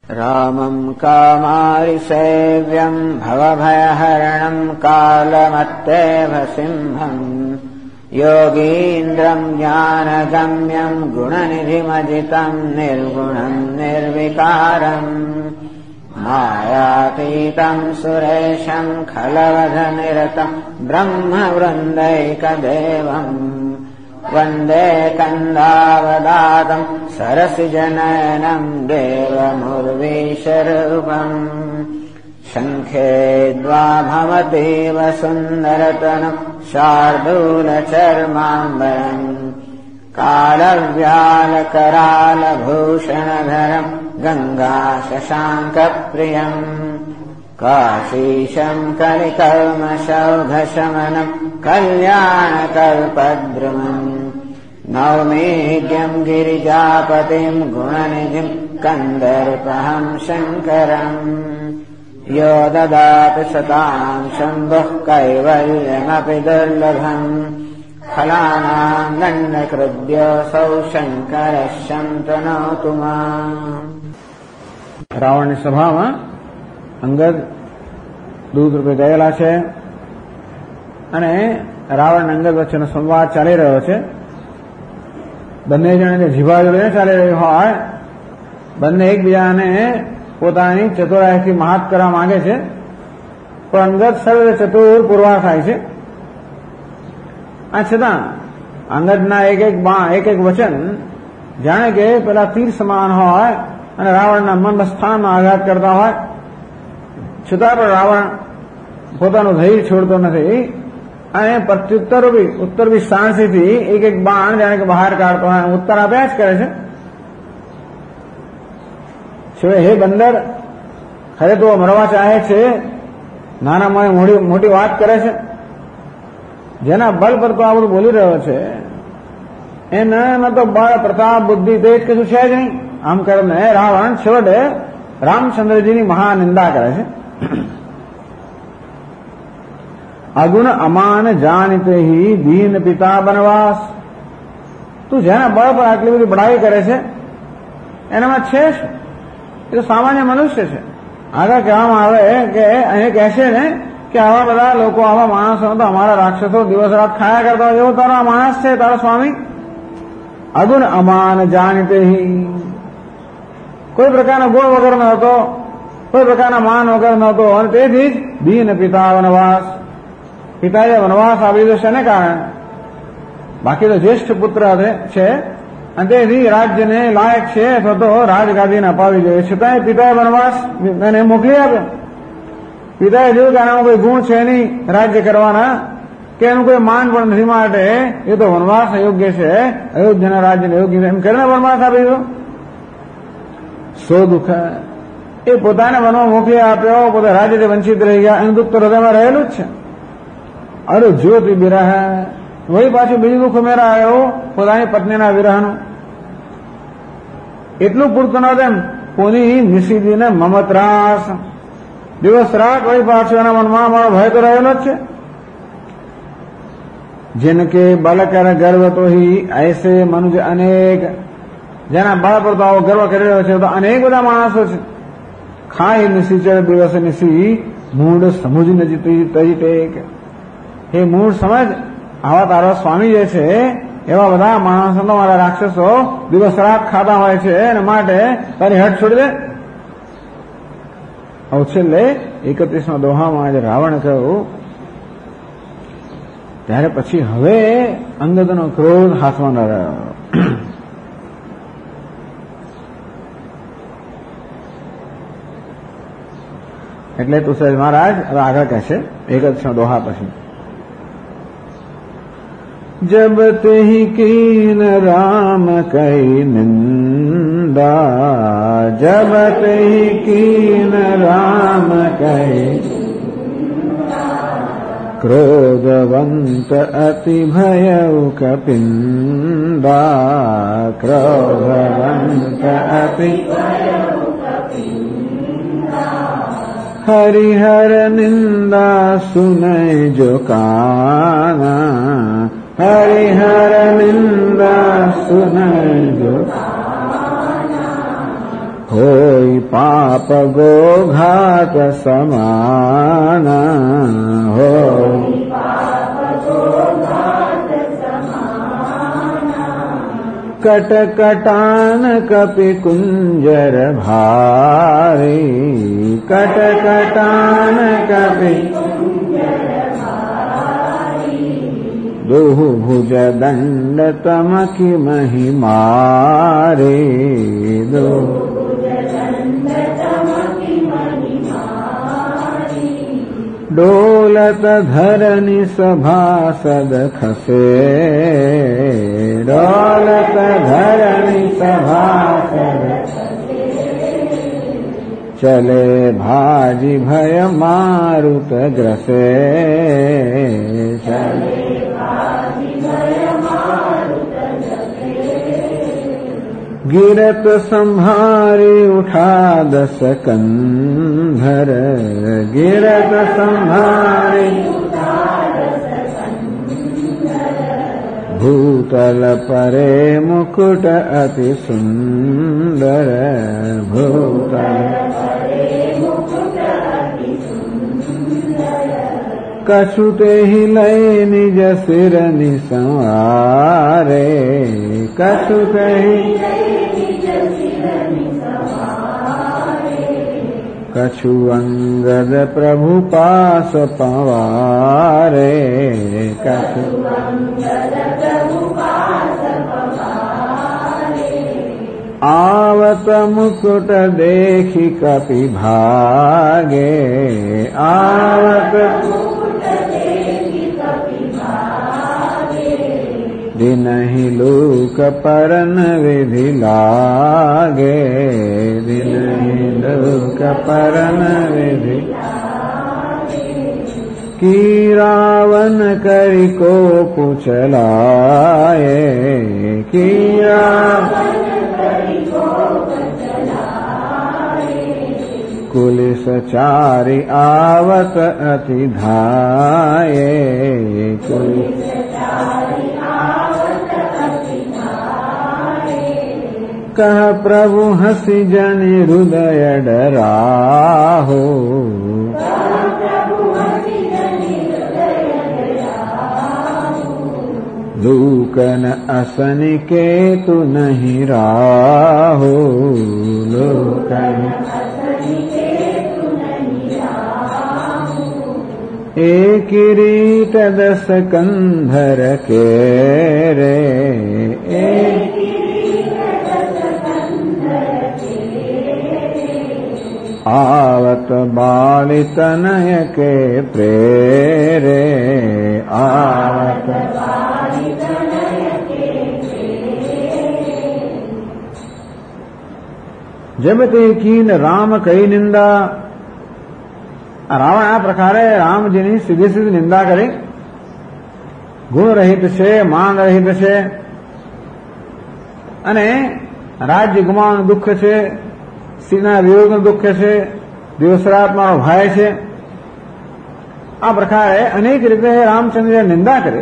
रामम् कामारिसेव्यम् भवभयहरणम् कालमत्तेव सिंहम् योगीन्द्रम् ज्ञानगम्यम् गुणनिधिमजितम् निर्गुणम् निर्विकारम् मायातीतम् सुरेशम् खलवधनिरतम् ब्रह्मवृन्दैकदेवम् वन्दे कन्दावदातम् सरसिजनयनम् देवमुर्वीशरूपम् शङ्खे द्वाभवतीव सुन्दरतनम् शार्दूलचर्माम्बरम् कालव्यालकरालभूषणधरम् गङ्गाशशाङ्कप्रियम् काशीशम् कलिकल्मषौघशमनम् कल्याणकल्पद्रुमम् नौमीड्यम् गिरिजापतिम् गुणनिधिम् कन्दर्पहम् शङ्करम् यो ददाति सताम् शम्भुः कैवल्यमपि दुर्लभम् फलानाम् दण्डकृद्योऽसौ शङ्करः शन्तनोतु माम्। રાવણની સભામાં અંગદ દૂધ રૂપે ગયેલા છે અને રાવણ અંગદ વચ્ચેનો સંવાદ ચાલી રહ્યો છે. બંને જણાને જીભા જોડીને ચાલી રહ્યો હોય, બંને એકબીજાને પોતાની ચતુરાઈથી મહાત કરવા માંગે છે, પણ અંગદ સર્વ ચતુર પુરવાર થાય છે. આ છતાં અંગદના એક એક વચન જાણે કે પેલા તીર સમાન હોય અને રાવણના મન સ્થાનમાં આઘાત કરતા હોય, છતાં પણ રાવણ પોતાનું ધૈર્ય છોડતો નથી અને ઉત્તરવી શાંતિથી એક એક બાણ જાણે કે બહાર કાઢતો હોય, ઉત્તર આપ્યા જ કરે છે. હે બંદર, ખરે તો મરવા ચાહે છે, નાના મોટી વાત કરે છે, જેના બલ પર તો આ બધું બોલી રહ્યો છે એના તો બળ પ્રતાપ બુદ્ધિ તેજ કશું છે જ નહીં. આમ કરીને રાવણ છેવટે રામચંદ્રજીની મહાનિંદા કરે છે. અગુણ અમાન જાનતે હિ દીન પિતા બનવાસ. તું જેના બળ પર આટલી બધી બડાઈ કરે છે એનામાં છે શું? એ તો સામાન્ય મનુષ્ય છે. આગળ કહેવામાં આવે કે અહીં કહેશે ને કે આવા બધા લોકો, આવા માણસો તો અમારા રાક્ષસો દિવસ રાત ખાયા કરતા હોય, એવો તારો આ માણસ છે તારો સ્વામી. અગુણ અમાન જાનતે હિ, કોઈ પ્રકારના ગુણ વગરનો હતો, કોઈ પ્રકારના માન વગરનો હતો અને તેથી જ દીન પિતા વનવાસ, પિતાએ વનવાસ આવી દીધો છે ને કારણે. બાકી તો જ્યેષ્ઠ પુત્ર છે અને તેથી રાજ્યને લાયક છે અથવા તો રાજગાદીને અપાવી જોઈએ, છતાંય પિતાએ વનવાસ એને મોકલી આપ્યો. પિતાએ જોયું કે આનામાં કોઈ ગુણ છે નહીં રાજ્ય કરવાના, કે એનું કોઈ માન પણ નથી, માટે એ તો વનવાસ અયોગ્ય છે, અયોધ્યાના રાજ્યને યોગ્ય છે એમ કરીને વનવાસ આપી દીધો. સો દુઃખ, એ પોતાને વનમાં મોકલી આપ્યો, પોતે રાજ્યથી વંચિત રહી ગયા, એનું દુઃખ તો હૃદયમાં રહેલું જ છે. અરે જ્યોતિ વિરહ, વળી પાછું બીજું દુઃખ ઉમેરા આવ્યો પોતાની પત્નીના વિરહનું. એટલું પૂરતું ન તેમ કોની નિષિદ્ધિને મમત્રાસ, દિવસ રાત વળી પાછું એના મનમાં મારો ભય તો રહેલો જ છે. जिनके बल कर गर्व तो ही ऐसे मनुष्य अनेक, જેના બળ પર તો આવો ગર્વ કરી રહ્યો છે તો અનેક બધા માણસો છે. ખાઈ નિશિચર દિવસ નિશી મૂળ સમુજ નજીતી ટેક. હે મૂળ સમજ, આવા તારો સ્વામી જે છે એવા બધા માણસો તો મારા રાક્ષસો દિવસ રાત ખાતા હોય છે અને માટે તારી હટ છોડી દે. હવે છેલ્લે 31મા દોહામાં આજે રાવણ કહ્યું ત્યારે પછી હવે અંગદનો ક્રોધ હાથમાં ન રહ્યો. એટલે તુષાર મહારાજ હવે આગળ કહેશે 31મા દોહા પછી. જબ તેહી કીન રામ કઈ નિંદા, જબ તેહી કીન રામ કઈ क्रोधवंत अति भयउ कपिंदा, क्रोधवंत अति हरिहर निंदा सुनय जो काना, हरिहर निंदा सुनय जो होई पाप गो घात समान, होई कट कटान कपि कुंजर भारी, कट कटान कपि दुहु भुज दंड तमकि महि मारे, डोलत धरनि सभासद खसे, डोलत धरनि सभासद चले भाजी भय मारुत ग्रसे, चले गिरत संहारी उठा दस कंधर, गिरत संहारी भूतल परे मुकुट अति सुंदर, भूतल कछुते ही लय निज सिर निसंवारे, कछुते ही कछु अंगद प्रभु पास पवारे, कछु आवत मुकुट देखि कपि भागे, आवत दिनहि लोक परन विधि लागे, दिनहि लोक परन विधि की रावण करि को पुचलाए, की कुलिस चारि आवत अति धाये, कुलिस कह प्रभु हंसी जनि हृदय डराहो, लूकन असनि केतु नहीं राहो, लूकन एक किरीट दस कंधर के रे, एक आवत बाली तनय के प्रेरे, आवत बाली तनय के प्रेरे। जब ते कीन राम कई निंदा, રાવણ આ પ્રકારે રામજીની સીધી સીધી નિંદા કરી, ગુણ રહિત છે, માન રહિત છે અને રાજ્ય ગુમાવવાનું દુઃખ છે, સીના વિયોગનું દુઃખ છે, દિવસરાતમાનો ભય છે. આ પ્રકારે અનેક રીતે રામચંદ્રે નિંદા કરી.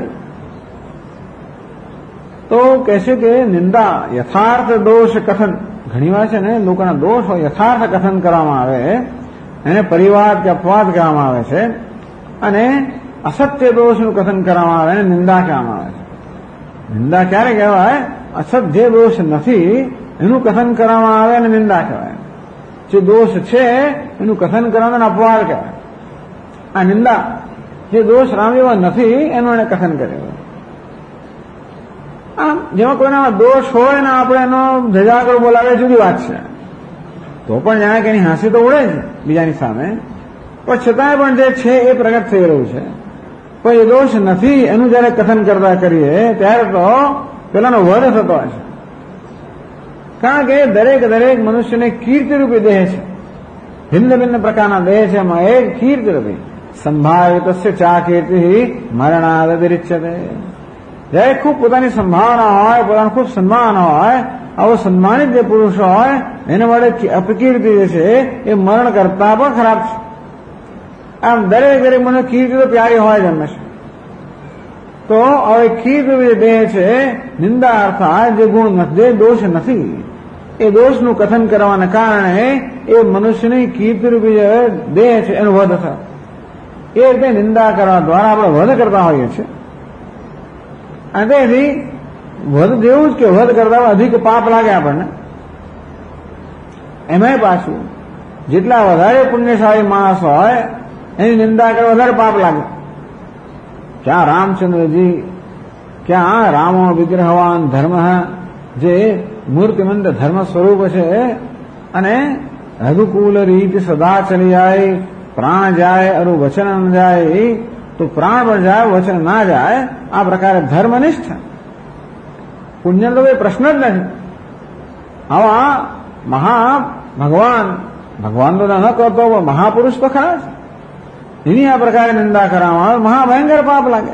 તો કહેશે કે નિંદા યથાર્થ દોષ કથન, ઘણી વાર છે ને લોકોના દોષ હોય યથાર્થ કથન કરવામાં આવે, એને પરિવાદ કે અપવાદ કહેવામાં આવે છે, અને અસત્ય દોષનું કથન કરવામાં આવે એને નિંદા કહેવામાં આવે છે. નિંદા ક્યારે કહેવાય? અસત્ય જે દોષ નથી એનું કથન કરવામાં આવે અને નિંદા કહેવાય. જે દોષ છે એનું કથન કરવાનું અપવાદ કહેવાય. આ નિંદા, જે દોષ રામજીમાં નથી એનું એને કથન કર્યું. આમ જેમાં કોઈના દોષ હોય ને આપણે એનો ધજાગરો બોલાવે જુદી વાત છે, તો પણ જાણે કે એની હાંસી તો ઉડે છે બીજાની સામે, પણ છતાંય પણ જે છે એ પ્રગટ થઈ રહ્યું છે. પણ એ દોષ નથી એનું જયારે કથન કરતા કરીએ ત્યારે તો પેલાનો વધ થતો હોય છે. કારણ કે દરેક દરેક મનુષ્યને કીર્તિરૂપી દેહ છે, ભિન્ન ભિન્ન પ્રકારના દેહ છે. એમાં એક કીર્તિરૂપી સંભાવિતસ્ય ચા કીર્તિ મરણાદરિચ્યતે. જ્યારે ખૂબ પોતાની સંભાવના હોય, પોતાનું ખૂબ સન્માન હોય, આવો સન્માનિત જે પુરુષ હોય એને માટે અપકીર્તિ જે છે એ મરણ કરતા પણ ખરાબ છે. આમ દરેક દરેક મને કીર્તિ તો પ્યારી હોય જ હંમેશા. તો હવે કીર્તિ જે દેહ છે નિંદા અર્થાત જે ગુણ નથી, જે દોષ નથી એ દોષનું કથન કરવાના કારણે એ મનુષ્યની કીર્તિરૂપી જે દેહ છે એનો વધ થાય. એ રીતે નિંદા કરવા દ્વારા આપણે વધ કરતા હોઈએ છીએ. અને તેથી વધ જેવું જ કે વધ કરતા અધિક પાપ લાગે આપણને. એમાંય પાછું જેટલા વધારે પુણ્યશાળી માણસ હોય એની નિંદા કરવા વધારે પાપ લાગે. ક્યાં રામચંદ્રજી, ક્યાં રામો વિગ્રહવાન ધર્મ, જે મૂર્તિમંત ધર્મ સ્વરૂપ છે અને રઘુકુલ રીત સદા ચલી જાય, પ્રાણ જાય અરુ વચન ન જાય, તો પ્રાણ પણ જાય વચન ના જાય, આ પ્રકારે ધર્મનિષ્ઠ પુણ્ય તો કોઈ પ્રશ્ન જ નથી. આવા ભગવાન તો ન કરતો મહાપુરુષ તો ખરા છે, એની આ પ્રકારે નિંદા કરવામાં આવે મહાભયંકર પાપ લાગે.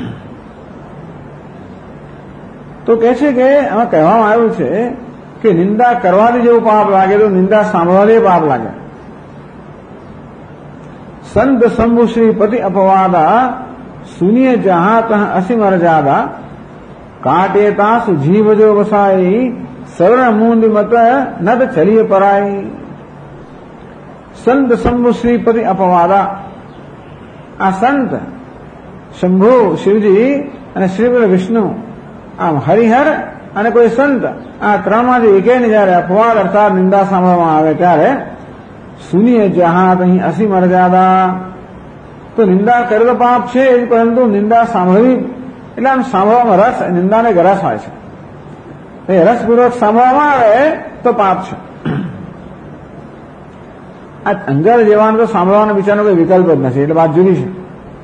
તો કહે છે કે આમાં કહેવામાં આવ્યું છે કે નિંદા કરવાથી જેવું પાપ લાગે તો નિંદા સાંભળવાથી પાપ લાગે. સંત શંભુ શ્રી પતિ અપવાદા સુનિય જહા તહ અસી મરજાદા કાટે તાસુ જીવ જો વસાઈ સવર્ણ મૂંદ મત નદ ચલીય પરાઈ. સંત શંભુ શ્રી પતિ અપવાદા, આ સંત શંભુ શિવજી અને શ્રી વિષ્ણુ, આમ હરિહર અને કોઈ સંત, આ ત્રણમાંથી એકેની જયારે અપવાદ અર્થાત નિંદા સાંભળવામાં આવે ત્યારે સુનિય જહાત અહીં અસી મર્યાદા, તો નિંદા કરે તો પાપ છે પરંતુ નિંદા સાંભળવી એટલે આમ સાંભળવામાં રસ, નિંદાને રસ હોય છે, એ રસપૂર્વક સાંભળવામાં આવે તો પાપ છે. આ અંગર જેવાનો તો સાંભળવાનો બિચારનો કોઈ વિકલ્પ જ નથી, એટલે વાત જુદી છે.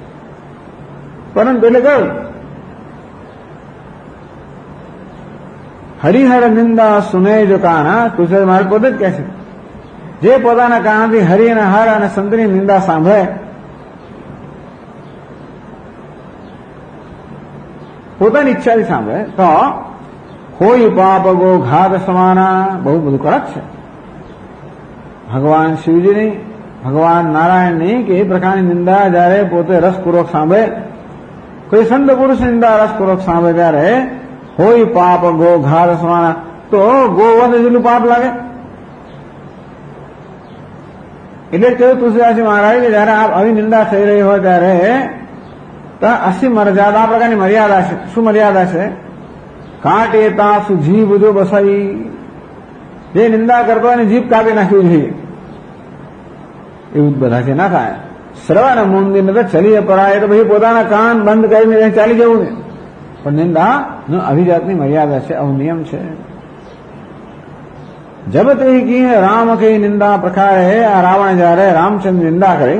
પરંતુ એટલે કહ્યું હરિહર નિંદા સુને જો કાના, તુલસી મારે પોતે જ કહે છે, જે પોતાના કાનથી હરિ અને હર અને સંતની નિંદા સાંભળે, પોતાની ઈચ્છાથી સાંભળે તો હોય પાપ ગો ઘાત સમાના, બહુ બધું કડક છે. ભગવાન શિવજીની, ભગવાન નારાયણની કે એ પ્રકારની નિંદા જયારે પોતે રસપૂર્વક સાંભળે, કોઈ સંત પુરુષની નિંદા રસપૂર્વક સાંભળે ત્યારે હોય પાપ ગો ઘાત સમાના, તો ગોવધ જેટલું પાપ લાગે. એટલે જ કહ્યું તુલસીદાસજી મહારાજ કે જયારે આવી નિંદા થઈ રહી હોય ત્યારે અસી મર્યાદા, આ પ્રકારની મર્યાદા છે. શું મર્યાદા છે? કાંટે તાસુ જીભ જો બસાઈ, જે નિંદા કરતો હોય જીભ કાપી નાખવી જોઈએ, એવું બધાથી ના થાય. શ્રવણ મુંદી ને તો ચલીએ પરાય, તો પછી પોતાના કાન બંધ કરીને ચાલી જવું ને. પણ નિંદા અભિજાતની મર્યાદા છે, આવું નિયમ છે. જબ તે કી રામ કઈ નિંદા પ્રકારે, આ રાવણ જયારે રામચંદ્ર નિંદા કરે,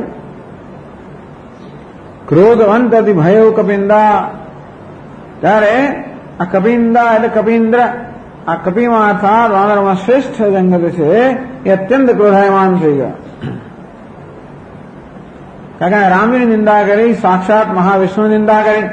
ક્રોધવંત અતિ ભયો કપિંદા, ત્યારે આ કપિંદા એટલે કપિન્દ્ર, આ કપિમાં અર્થાત વાનરમાં શ્રેષ્ઠ જંગત છે, એ અત્યંત ક્રોધાયમાન થઈ ગયા. કારણ કે રામની નિંદા કરી, સાક્ષાત મહાવિષ્ણુની નિંદા કરી,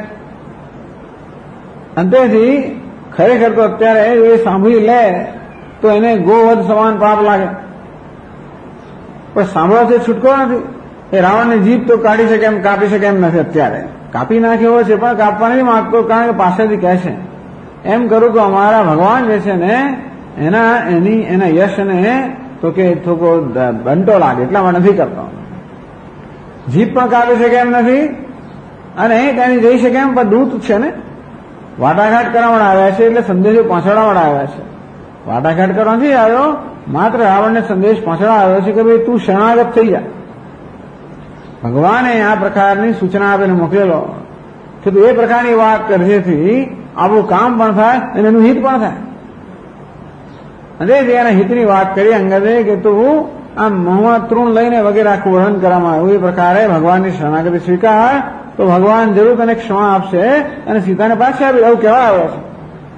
અંતેથી ખરેખર તો અત્યારે એ સાંભળી લે તો એને ગોવધ સમાન પાપ લાગે, પણ સાંભળવાથી છૂટકો નથી. એ રાવણની જીભ તો કાઢી શકે એમ, કાપી શકે એમ નથી. અત્યારે કાપી નાખ્યો છે પણ કાપવા નથી માંગતો, કારણ કે પાસેથી કહે છે એમ કરું તો અમારા ભગવાન જે છે ને એના યશને તો કે થોડો બંટો લાગે, એટલા માટે નથી કરતો. જીભ પણ કાપી શકે એમ નથી અને ત્યાંથી જઈ શકે એમ, પણ દૂત છે ને, વાટાઘાટ કરવા આવ્યા છે, એટલે સંદેશો પહોંચાડવા આવ્યા છે. વાટાઘાટ કરવા નથી આવ્યો, માત્ર રાવણને સંદેશ પહોંચાડવા આવ્યો છે કે ભાઈ તું શરણાગત થઈ જા. ભગવાને આ પ્રકારની સૂચના આપીને મોકલેલો કે તું એ પ્રકારની વાત કરજેથી આપણું કામ પણ થાય અને એનું હિત પણ થાય. અને એના હિતની વાત કરી અંગદે કે તું આમ મોહમાં તૃણ લઈને વગેરે આખું વર્ણન કરવામાં આવ્યું. એ પ્રકારે ભગવાનની શરણાગતિ સ્વીકાર તો ભગવાન જરૂર તને ક્ષમા આપશે અને સીતાને પાછી આપી, એવું કહેવા આવ્યો છે.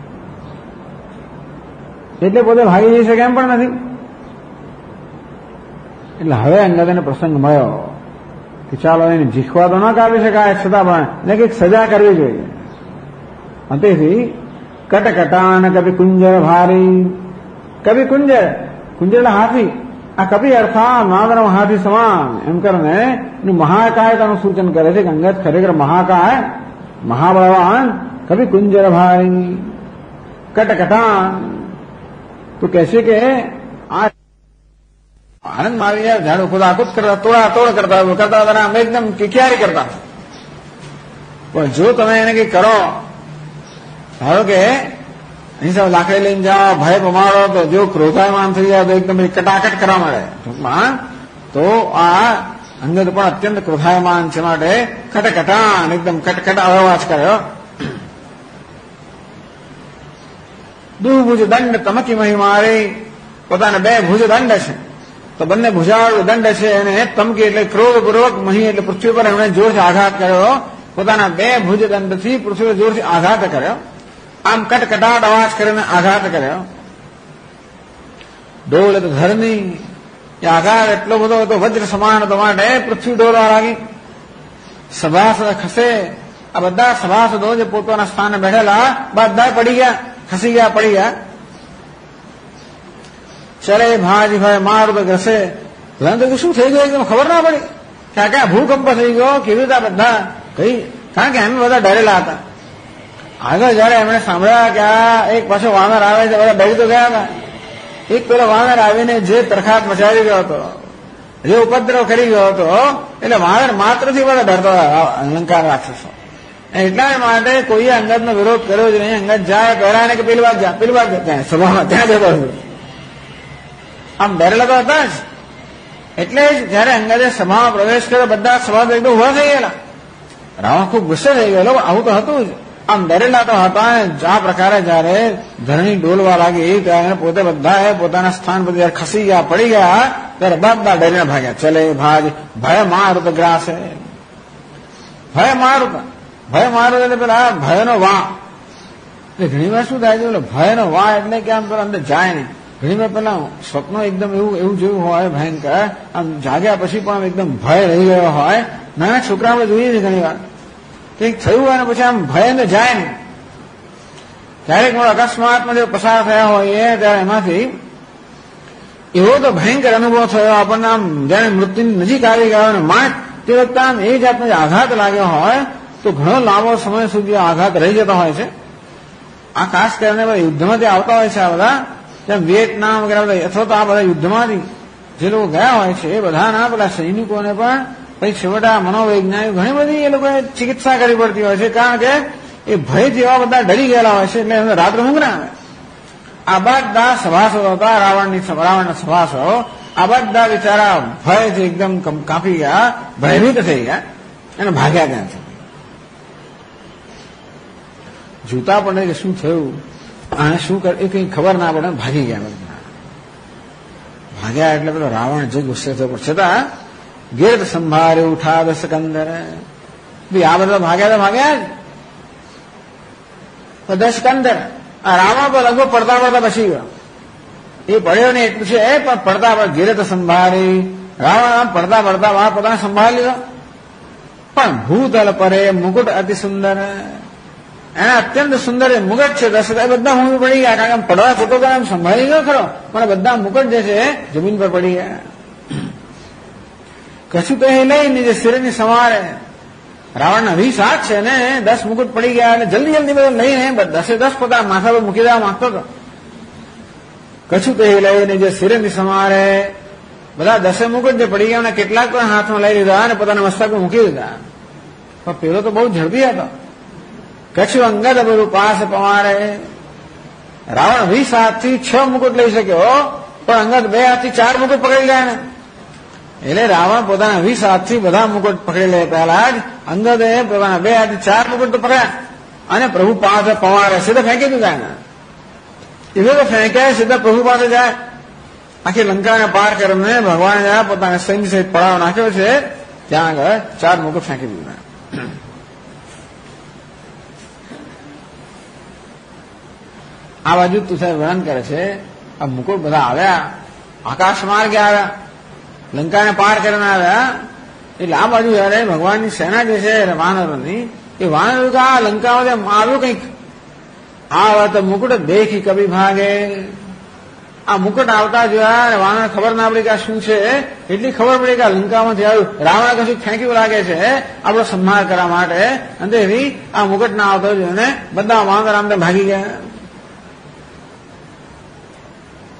એટલે પોતે ભાગી જઈ શકે એમ પણ નથી. એટલે હવે અંગદને પ્રસંગ મળ્યો કે ચાલો એને જીખવા તો ન કાપી શકાય, છતાં પણ એને કંઈક સજા કરવી જોઈએ. તેથી કટકટાન કવિ કુંજર ભારી, કવિ કુંજર, કુંજર એટલે હાથી, આ કપિ અર્થાત નાદરમ હાથી સમાન એમ કરીને એનું મહાકાયતાનું સૂચન કરે છે કે અંગદ ખરેખર મહાકાય, મહાબળવાન, કવિ કુંજર ભારી, કટકટાન तो कैसे के आज आनंद मारी यार झाड़ू खुदा खुद करता तोड़ा तोड़ करता था मैं एकदम किकियारी करता પણ જો તમે એને કઈ કરો ધારો કે અહીં સાહેબ લાકડી લઈને જાઓ ભય પમાડો તો જો ક્રોધાયમાન થઈ જાય તો એકદમ કટાકટ કરવા મળે ટૂંકમાં તો આ અંગદ પણ અત્યંત ક્રોધાયમાન છે માટે કટકટાન એકદમ કટકટ અવાજ કર્યો દુભુજ દંડ તમકી મહી મારી પોતાના બે ભુજ દંડ છે તો બંને ભુજાવાળું દંડ છે એને તમકી એટલે ક્રોધપૂર્વક મહી એટલે પૃથ્વી પર એમણે જોરથી આઘાત કર્યો પોતાના બે ભુજ દંડથી પૃથ્વી જોરથી આઘાત કર્યો આમ કટકટાટ અવાજ કરીને આઘાત કર્યો ડોળ તો ધરની એ આઘાત એટલો બધો હતો વજ્ર સમાન હતો માટે પૃથ્વી ડોલવા લાગી સભાસદ ખસે આ બધા સભાસદો જે પોતાના સ્થાને બેઠેલા બધા પડી ગયા ખસી ગયા પડી ગયા ચરે ભાજ ભાઈ મારું તો ઘસે તો શું થઈ ગયું એકદમ ખબર ના પડી ક્યાં ક્યાં ભૂકંપ થઈ ગયો કેવી રીતે બધા કઈ કારણ કે એમ બધા ડરેલા હતા આગળ જયારે એમણે સાંભળ્યા કે આ એક પાછો વાનર આવે છે બધા ડરી તો ગયા હતા એક પેલો વાનર આવીને જે તરખાટ મચાવી ગયો હતો જે ઉપદ્રવ કરી ગયો હતો એટલે વાનર માત્રથી બધા ડરતો અલંકાર રાક્ષસો એટલા માટે કોઈએ અંગદનો વિરોધ કર્યો જ નહીં અંગદ જાય પહેરાને કે પેલી વાત ત્યાં સભામાં ત્યાં જતો આમ ડરેલા તો હતા જ એટલે જ જયારે અંગદે સભામાં પ્રવેશ કર્યો બધા સભા એકદમ ઉભા થઈ ગયેલા રાવણ ખૂબ ગુસ્સે થઈ ગયેલો આવું તો હતું જ આમ ડરેલા તો હતા આ પ્રકારે જયારે ધરણી ડોલવા લાગી ત્યારે પોતે બધા પોતાના સ્થાન પર જયારે ખસી ગયા પડી ગયા ત્યારે બધા ડરીને ભાગ્યા ચલે ભાજ ભય મારુત ગ્રાસે ભય મારુત એટલે પેલા ભયનો વા એટલે ઘણી વાર શું થાય છે ભયનો વા એટલે કે આમ પેલા અંદર જાય નહીં ઘણી વાર પેલા સ્વપ્નો એકદમ એવું જેવું હોય ભયંકર આમ જાગ્યા પછી પણ એકદમ ભય રહી ગયો હોય નાના છોકરાઓ જોઈએ છે ઘણી વાર કંઈક થયું હોય ને પછી આમ ભય અંદર જાય નહીં ક્યારેક અકસ્માતમાં જો પસાર થયા હોય ત્યારે એમાંથી એવો તો ભયંકર અનુભવ થયો આપણને આમ જાણે મૃત્યુની નજીક આવી ગયો ને માણસ તે વખતે આમ એ જાતનો આઘાત લાગ્યો હોય તો ઘણો લાંબો સમય સુધી આઘાત રહી જતો હોય છે આ ખાસ કરીને બધા યુદ્ધમાંથી આવતા હોય છે આ બધા જેમ વિયેટનામ વગેરે બધા અથવા તો આ બધા યુદ્ધમાંથી જે લોકો ગયા હોય છે એ બધાના પેલા સૈનિકોને પણ પછી છેવટે આ મનોવૈજ્ઞાનિક ઘણી બધી એ લોકોએ ચિકિત્સા કરવી પડતી હોય છે કારણ કે એ ભય જેવા બધા ડરી ગયેલા હોય છે એટલે એમને રાત્રે ઊંઘ ના આવે આ બધા સભાસદો હતા રાવણના સભાસદો આ બધા બિચારા ભયથી એકદમ કાપી ગયા ભયભીત થઈ ગયા અને ભાગ્યા ત્યાંથી જોતા પડે કે શું થયું આને શું કરે એ કઈ ખબર ના પડે ભાગી ગયા ભાગ્યા એટલે પેલો રાવણ જે ગુસ્સે થયો પણ છતાં ગેર સંભાળે ઉઠા દસ કંદર આ બધા ભાગ્યા જ દસ કંદર આ રાવણ પર લગભગ પડતા બસી ગયો એ પડ્યો ને એટલું છે પણ પડતા ઘેરે તો સંભાળી રાવણ આમ પડતા પોતાને સંભાળી લીધો પણ ભૂતલ પરે મુકુટ અતિ સુંદર એના અત્યંત સુંદર મુગટ છે દસ બધા હું પડી ગયા કારણ કે પડવા ફોટો એમ સંભાળી ગયો ખરો પણ બધા મુકટ જે છે જમીન પર પડી ગયા કશું તો એ લઈને જે શિરની સવારે રાવણના 20 હાથ છે ને 10 મુકુટ પડી ગયા એટલે જલ્દી બધા લઈને 10 પોતાના માથા પર મૂકી દેવા માંગતો હતો કશું તો એ લઈને જે શિરની સવારે બધા 10 મુકુટ જે પડી ગયા કેટલાક પણ હાથમાં લઈ લીધા અને પોતાના મસ્તક પર મૂકી દીધા પણ પેલો તો બહુ ઝડપી હતો કચ્છું અંગદ બધું પાસ પમારે રાવણ 20 હાથથી 6 મુકુટ લઈ શક્યો પણ અંગદ 2 હાથથી 4 મુકુટ પકડી ગયા ને એટલે રાવણ પોતાના 20 હાથથી બધા મુકુટ પકડી લે પહેલા જ અંગદે પોતાના 2 હાથથી 4 મુકુટ તો પકડ્યા અને પ્રભુ પાસે પવારે સીધા ફેંકી દીધા એને એવો તો ફેંક્યા સીધા પ્રભુ પાસે જાય આખી લંકાને પાર કરીને ભગવાને જાય પોતાના સૈન્ય સહિત પડાવ નાખ્યો છે ત્યાં આગળ 4 મુકુટ ફેંકી દીધા આ બાજુ તું સાહેબ વર્ણન કરે છે આ મુકુટ બધા આવ્યા આકાશ માર્ગે આવ્યા લંકાને પાર કરીને આવ્યા એટલે આ બાજુ જયારે ભગવાનની સેના જે છે વાનરોની એ વાનરો આ લંકામાં આવ્યું કંઈક આ વાત મુકુટ દેખી કભી ભાગે આ મુકુટ આવતા જોયા અને વાનર ખબર ના પડી કે આ શું છે એટલી ખબર પડી કે આ લંકામાંથી આવ્યું રાવણે કશું ફેંક્યું લાગે છે આપણો સંહાર કરવા માટે અને એવી આ મુકુટ ના આવતો જોઈને બધા વાનર આમ ભાગી ગયા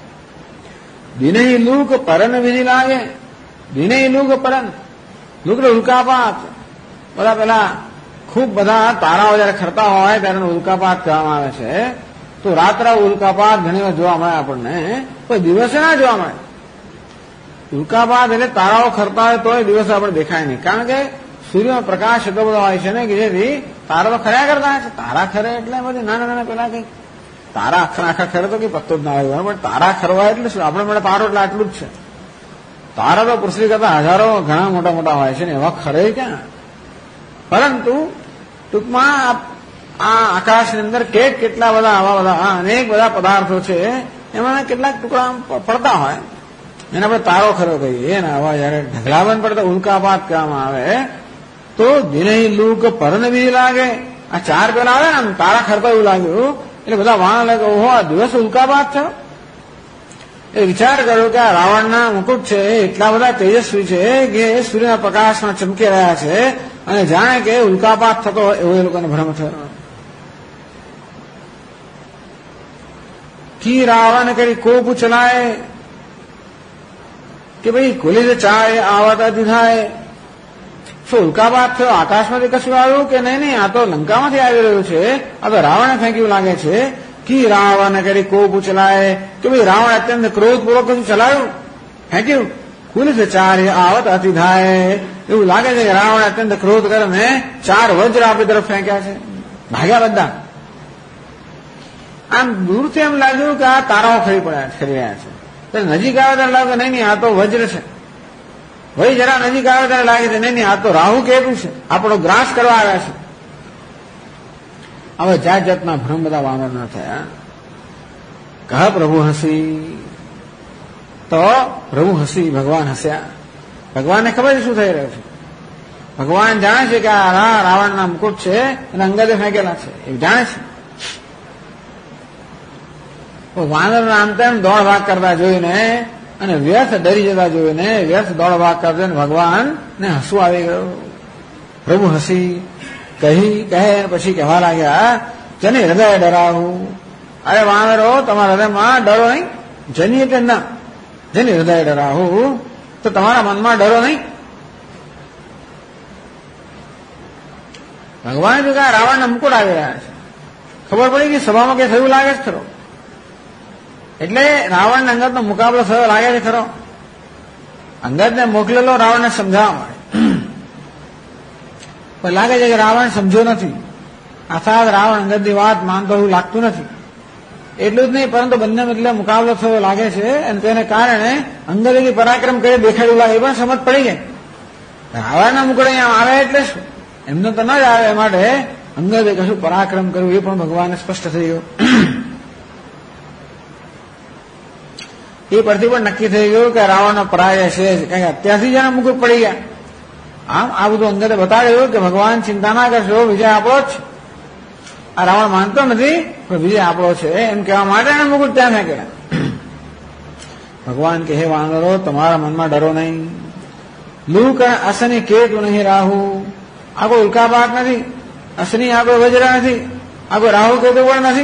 દિને લુક પરન વિધિ લાગે, દિને લુક પરન, લુક ઉલ્કાપાત. બધા પેલા ખૂબ બધા તારાઓ જયારે ખરતા હોય ત્યારે ઉલ્કાપાત કહેવામાં આવે છે. તો રાત્રે ઉલ્કાપાત ઘણી વાર જોવા મળે આપણને, કોઈ દિવસે ના જોવા મળે. ઉલ્કાપાત એટલે તારાઓ ખરતા હોય તો દિવસે આપણે દેખાય નહીં, કારણ કે સૂર્યનો પ્રકાશ એટલો બધો હોય છે ને કે જેથી તારા તો ખર્યા કરતા હોય છે. તારા ખરે એટલે બધી નાના નાના પેલા કઈ તારા આખા ખરે તો કઈ પત્તો જ ના આવ્યો, પણ તારા ખરવા એટલે શું, આપણે માટે તારો એટલે આટલું જ છે. તારા તો પૃથ્વી કરતા હજારો ઘણા મોટા મોટા હોય છે ને, એવા ખરે ક્યાં. પરંતુ ટૂંકમાં આ આકાશની અંદર કેટલા બધા આવા બધા અનેક બધા પદાર્થો છે, એમાં કેટલાક ટુકડા પડતા હોય એને આપણે તારો ખરો કહીએ ને. આવા જયારે ઢગલાબંધ પડતા ઉલ્કાપાત કહેવામાં આવે તો દિને લુક પરન વિધિ લાગે. આ ચાર પેલા આવે ને તારા ખરતા એવું લાગ્યું એટલે બધા વાણ લાગે, ઓહો આ દિવસ ઉલ્કાપાત થયો. એ વિચાર કર્યો કે આ રાવણના મુકુટ છે એટલા બધા તેજસ્વી છે કે સૂર્યના પ્રકાશમાં ચમકી રહ્યા છે અને જાણે કે ઉલ્કાપાત થતો એવો એ લોકોને ભ્રમ થયો. કી રાવણ કરી કોપ ચલાય કે ભાઈ ખુલી જે ચાય આવતાથી થાય. શું ઉલ્કાપાત થયો, આકાશમાંથી કશું આવ્યું કે નહીં? આ તો લંકામાંથી આવી રહ્યું છે, આ તો રાવણે ફેંક્યું લાગે છે. કી રાવણ કરી કોપ ચલાય કે ભાઈ રાવણ અત્યંત ક્રોધપૂર્વક કશું ચલાવ્યું, ફેંક્યું. ખુલી જે ચાય આવતાથી થાય એવું લાગે છે કે રાવણ અત્યંત ક્રોધ કરીને 4 વજ્ર આપણી તરફ ફેંક્યા છે, ભાગ્યા બધા. આમ દૂરથી એમ લાગ્યું કે આ તારાઓ ખરી રહ્યા છે. નજીક આવે ત્યારે લાગે નહીં આ તો વજ્ર છે. ભાઈ જરા નજીક આવે ત્યારે લાગે છે નહીં આ તો રાહુ કેતુ છે, આપણો ગ્રાસ કરવા આવ્યા છે. હવે જાત જાતના ભ્રમ બધા વાનર ના થયા. કહા પ્રભુ હસી, તો પ્રભુ હસી, ભગવાન હસ્યા. ભગવાનને ખબર છે શું થઈ રહ્યું છે. ભગવાન જાણે છે કે આ રાવણના મુકુટ છે અને અંગદે ફેંકેલા છે, એ જાણે છે. વાનર આમ તેમ દોડ ભાગ કરતા જોઈને અને વ્યર્થ ડરી જતા જોઈને, વ્યર્થ દોડ ભાગ કરતા ભગવાન ને હસવું આવી ગયું. પ્રભુ હસી કહે પછી કહેવા લાગ્યા, જેને હૃદય ડરાવું. અરે વાનરો તમારા હૃદયમાં ડરો નહીં. જની એટલે ના, જેને હૃદય ડરાવું તો તમારા મનમાં ડરો નહીં. ભગવાન જો કે રાવણના મુકુટ આવી રહ્યા છે, ખબર પડી કે સભામાં કઈ થયું લાગે છે ખરો. એટલે રાવણ અંગત નો મુકાબલો થયો લાગે છે ખરો. અંગદને મોકલેલો રાવણને સમજાવવા માટે, પણ લાગે છે કે રાવણ સમજો નથી. અર્થાત રાવણ અંગદની વાત માનતો એવું લાગતું નથી. એટલું જ નહીં, પરંતુ બંને એટલે મુકાબલો થયો લાગે છે અને તેને કારણે અંગદે પરાક્રમ કરી દેખાડ્યું લાગે, એ પણ સમજ પડી ગઈ. રાવણના મુકુટ અહીંયા આવે એટલે શું, એમને તો ન જ આવે. એ માટે અંગદે કશું પરાક્રમ કર્યું એ પણ ભગવાનને સ્પષ્ટ થઈ ગયું. એ પરથી પણ નક્કી થઈ ગયું કે રાવણનો પરાજય છે, કારણ કે અત્યારથી જ એના મુકુટ પડી ગયા. આમ આ બધું અંગદે બતાડ્યું કે ભગવાન ચિંતા ના કરશો, વિજય આપણો જ. આ રાવણ માનતો નથી પણ વિજય આપણો છે એમ કહેવા માટે એના મુકુટ ત્યાં ફેંકેલા. ભગવાન કે હે વાનરો, તમારા મનમાં ડરો નહીં. લુક અસની કેતુ નહીં રાહુ. આ કોઈ ઉલ્કાપાત નથી, અસની આ કોઈ વજ્ર નથી, આ કોઈ રાહુ કેતુ પણ નથી.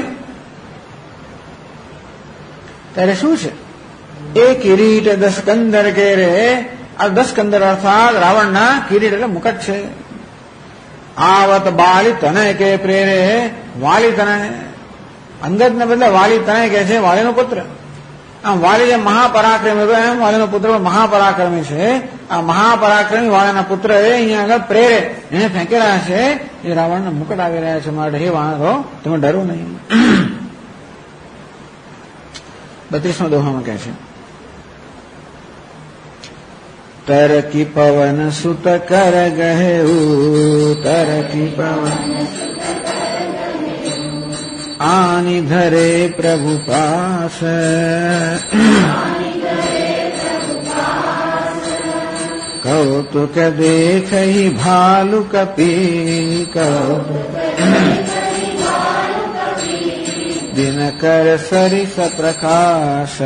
ત્યારે શું છે? એ કિરીટ 10 કંદર કે રે. આ 10 કંદર અર્થાત રાવણના કિરીટ એટલે મુકટ છે. આવત બાલી તનય કે પ્રેરે. વાલી તનય, અંગદને બદલે વાલી તનય કે છે, વાલીનો પુત્ર. આમ વાલી જે મહાપરાક્રમી હતો એમ વાલીનો પુત્ર મહાપરાક્રમી છે. આ મહાપરાક્રમી વાલીના પુત્ર એ અહીંયા આગળ પ્રેરે એને ફેંકેલા છે. એ રાવણના મુકટ આવી રહ્યા છે. માટે હે વાનરો, તમે ડરો નહીં. 32મા દોહામાં કહે છે, તરકી પવન સુત કર ગહેઉ. તરકી પવન આની ધરે પ્રભુ પાસ. કૌતુક દેખઈ ભાલુ કપી. દિનકર સરિસ પ્રકાશ.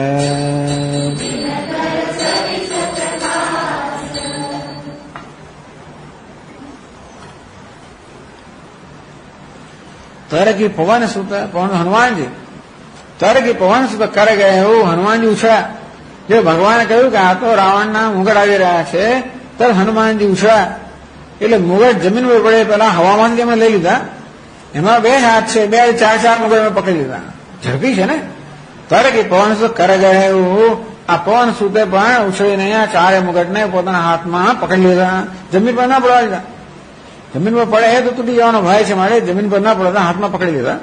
તરકી પવન સુત, પવન હનુમાનજી. તરકી પવન સુત કર ગયા એવું હનુમાનજી ઉછળ્યા. જે ભગવાને કહ્યું કે આ તો રાવણના મુગટ આવી રહ્યા છે, તરત હનુમાનજી ઉછળ્યા. એટલે મુગટ જમીન પર પડે પેલા હવામાનથી અમે લઈ લીધા. એમાં 2 હાથ છે, 4 મુગટ અમે પકડી લીધા. ઝડપી છે ને. તારે કે પવન સુત કરે ગયા એવું આ પવન સુતે પણ ઉછળીને અહીંયા 4 મુગટને પોતાના હાથમાં પકડી લીધા. જમીન પર ના પડવા દીધા. જમીન પર પડે તો તૂટી જવાનો ભય છે, મારે જમીન પર ના પડે હાથમાં પકડી લીધા.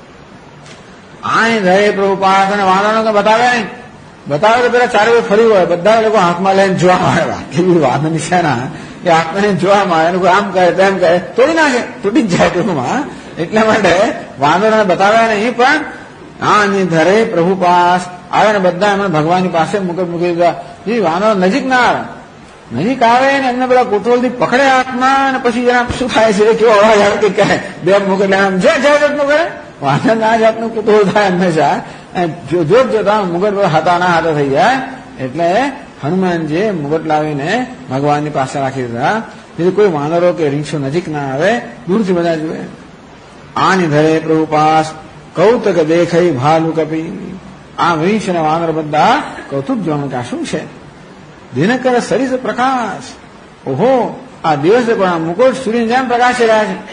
આય ધરે પ્રભુ પાસ અને વાંદરાનો બતાવે નહીં. બતાવે તો પેલા 4 ફરી હોય, બધા લોકો હાથમાં લઈને જોવા માંડે. કેવી વાંધો નિશાના એ હાથમાં જોવા માંડે, આમ કરે તેમ કરે, તોડી નાખે, તૂટી જ જાય ટૂંકમાં. એટલા માટે વાંદરાને બતાવે નહીં, પણ આની ધરે પ્રભુ પાસ આવે ને બધા એમને ભગવાનની પાસે મુકટ મૂકી દીધા. એ વાંદરો નજીક ના આવે. નજીક આવે ને એમને પેલા કોટોલથી પકડે હાથમાં, અને પછી જરા શું થાય છે, કેવો અવાજ આવે કે કહે 2 મુકટ લેવા જે જાતનું કરે. વાંધો ના જાતનું કુતૂહલ થાય હંમેશા. જોત જોતા મુગટ હતા ના હાથે થઈ જાય. એટલે હનુમાનજીએ મુગટ લાવીને ભગવાનની પાસે રાખી દીધા. જેથી કોઈ વાંદરો કે રીંછો નજીક ના આવે, દૂરથી બધા જુએ. આની ધરે પ્રભુ પાસ કૌતુક દેખાઈ ભાલુ કપી. આ રીંછ અને વાંદર બધા કૌતુક જોવાનું કે આ શું છે. દિનકર સરિસ પ્રકાશ. ઓહો, આ દિવસે પણ આ મુકુટ સૂર્યની જેમ પ્રકાશી રહ્યા છે.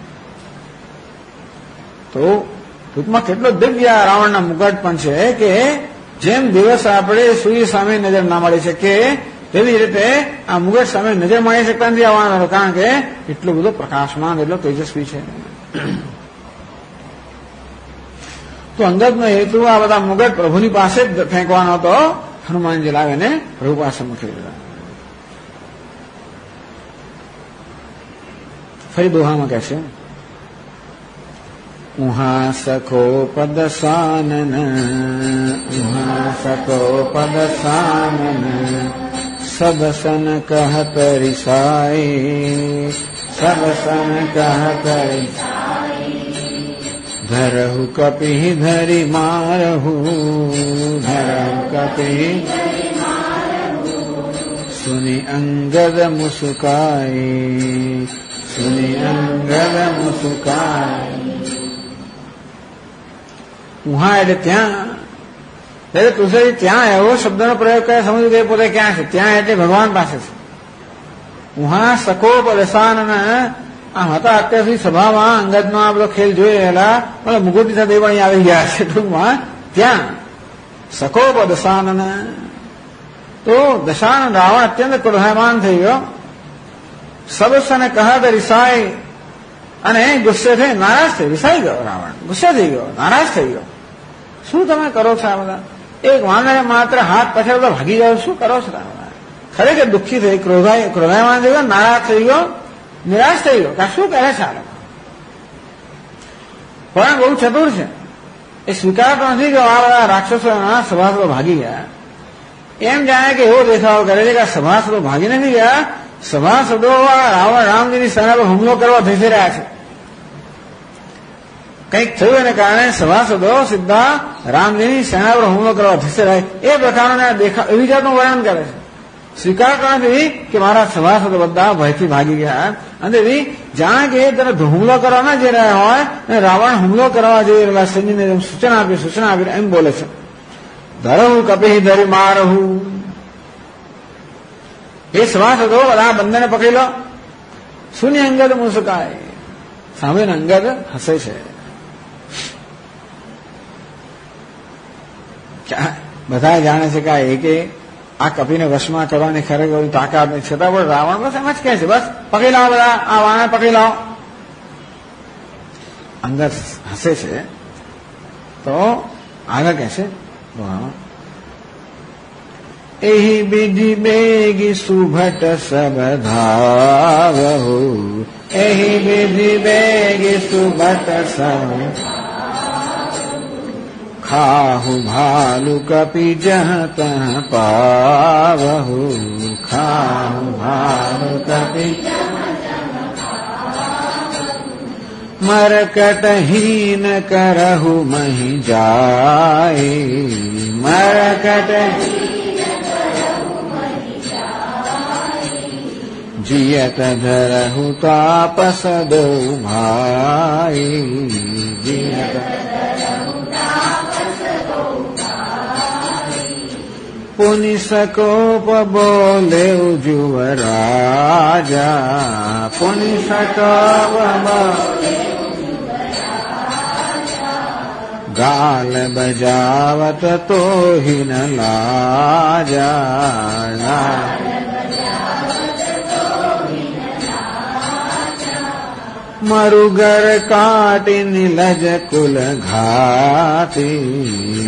તો ટૂંકમાં કેટલો દિવ્ય રાવણના મુકટ પણ છે કે જેમ દિવસ આપણે સૂર્ય સામે નજર ના મળી શકીએ તેવી રીતે આ મુકટ સામે નજર મળી શકતા નથી આવવાનો, કારણ કે એટલો બધો પ્રકાશમાન, એટલો તેજસ્વી છે. તો અંગદનો હેતુ આ બધા મુગટ પ્રભુની પાસે જ ફેંકવાનો હતો. હનુમાનજી લાવીને પ્રભુ પાસે મૂકી દીધા. ફરી દોહામાં કહે છે, ઉહા સખો પદ સાનન, ઉહા સખો પદ સાનન, સબ સન કહત રિસાઈ, સબ સન કહત રિસાઈ, ધરહુ કપિ ધરી મારહુ, ધરહુ કપિ સુની અંગદ મુસુકાઈ, સુની અંગદ મુસુકાઈ. ઉહા એટલે ત્યાં, એટલે તુલસી ત્યાં એવો શબ્દનો પ્રયોગ કરે, સમજવું કે પોતે ક્યાં છે. ત્યાં એટલે ભગવાન પાસે છે. ઉહા સકોપ રસાન, આમ હતા અત્યાર સુધી સભામાં અંગદનો આ બધો ખેલ જોઈ રહેલા, મતલબ મુકુટની સાથે પણ અહીં આવી ગયા છે. ટૂંકમાં ત્યાં સકોપ દશાનન. તો દશાનન રાવણ અત્યંત ક્રોધાયમાન થઈ ગયો. સબસને કહત રિસાઈ, અને ગુસ્સે થઈ નારાજ થઈ, રિસાઈ ગયો રાવણ, ગુસ્સે થઈ ગયો, નારાજ થઈ ગયો. શું તમે કરો છો આ બધા? એક વાંદરે માત્ર હાથ પછાડ તો ભાગી જાવ, શું કરો છો તમે? ખરેખર દુઃખી થઈ, ક્રોધાયમાન થઈ ગયો, નારાજ થઈ ગયો, નિરાશ થઈ ગયો. શું કરે છે આ લોકો? પણ બહુ ચતુર છે. એ સ્વીકારતો નથી કે આ બધા રાક્ષસોના સભાસદો ભાગી ગયા. એમ જાણે કે એવો દેખાવો કરે છે કે આ સભાસદો ભાગી નથી ગયા, સભાસદો રાવણ રામજીની સેના પર હુમલો કરવા ધસી રહ્યા છે. કંઈક થયું એને કારણે સભાસદો સીધા રામજીની સેના પર હુમલો કરવા ધસી રહ્યા, એ પ્રકારનો એવી જાતનું વર્ણન કરે છે. સ્વીકારતો નથી કે મારા સભાસદો બધા ભયથી ભાગી ગયા. અને જાણે કે એ તરફ હુમલો કરવા ના જઈ રહ્યા હોય અને રાવણ હુમલો કરવા જઈ રહેલા સૈન્યને સૂચના આપી એમ બોલે છે. ધરહુ કપિ ધરી મારહુ. એ સભાસદો બધા બંનેને પકડી લો. સુની અંગદ મુસુકાય. સાંભળીને અંગદ હસે છે. બધા જાણે છે કે એકે આ કપિને વશમાં કરવાની ખરેખર તાકાત નહીં, છતાં પણ રાવણ બસ એમ જ કહે છે, બસ પકડી લાવો બધા, આ વાણને પકડી લાવો. અંગદ હસે છે. તો આગળ કહે છે, એહી બીજી બેગી સુભટ સબ ધાવહુ, એહી બીજી બેગી સુભટ સબ ખાહુ ભાલુ કપિ જહ તહ પાવહુ, ખાહુ ભાલુ કપિ મરકટહીન કરહુ મહી જાય, મરકટ જીયત ધરહુ તાપસ દો ભાઈ, જીયત પુનિ સકોપ બોલે યુવરાજા, પુનિ સકોપ ગાલ બજાવત તો હિ ન લાજા, મરુગર કાટી નિલજ કુલ ઘાતી,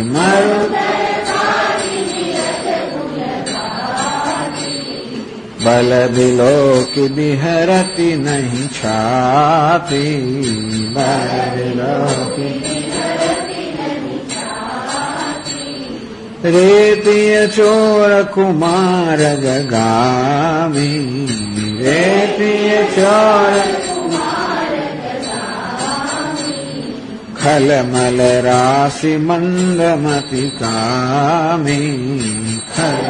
બલ દિલો કી બિહરતી નહીં છાતી, બલ દિલો કી રેતીય ચોર કુમાર ગગામી, રેતીય ચોર ખલમલ રાશિ મંદમતી કામી,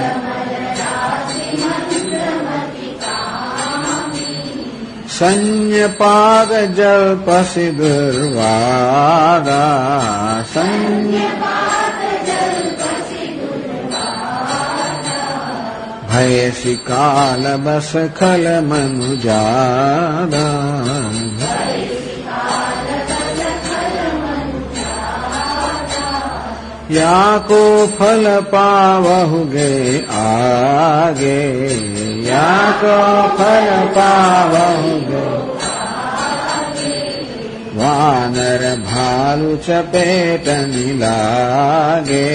સંય પાગ જલ્પ સિદુર્વાદા, સંય ભય શિકાલ બસ ખલ મનુજાદા, યા કો ફલ પાવહુગે આગે, યા કો ફલ પાવહુગે વાનર ભાલુ ચપેટ લાગે,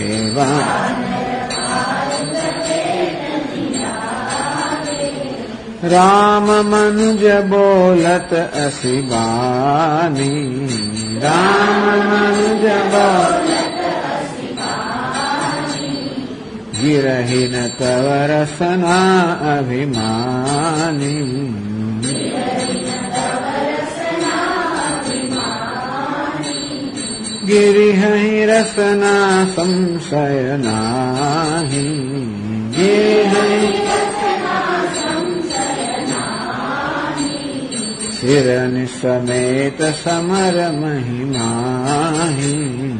રામ મનુજ બોલત અસિબાની, રામ મનુજ બોલત ગિરહિન તવ રસના અભિમાની, ગિરિહી રસના સંશય નાહી, ગિરિહી શિરનિ સમેત સમર મહિમાહી,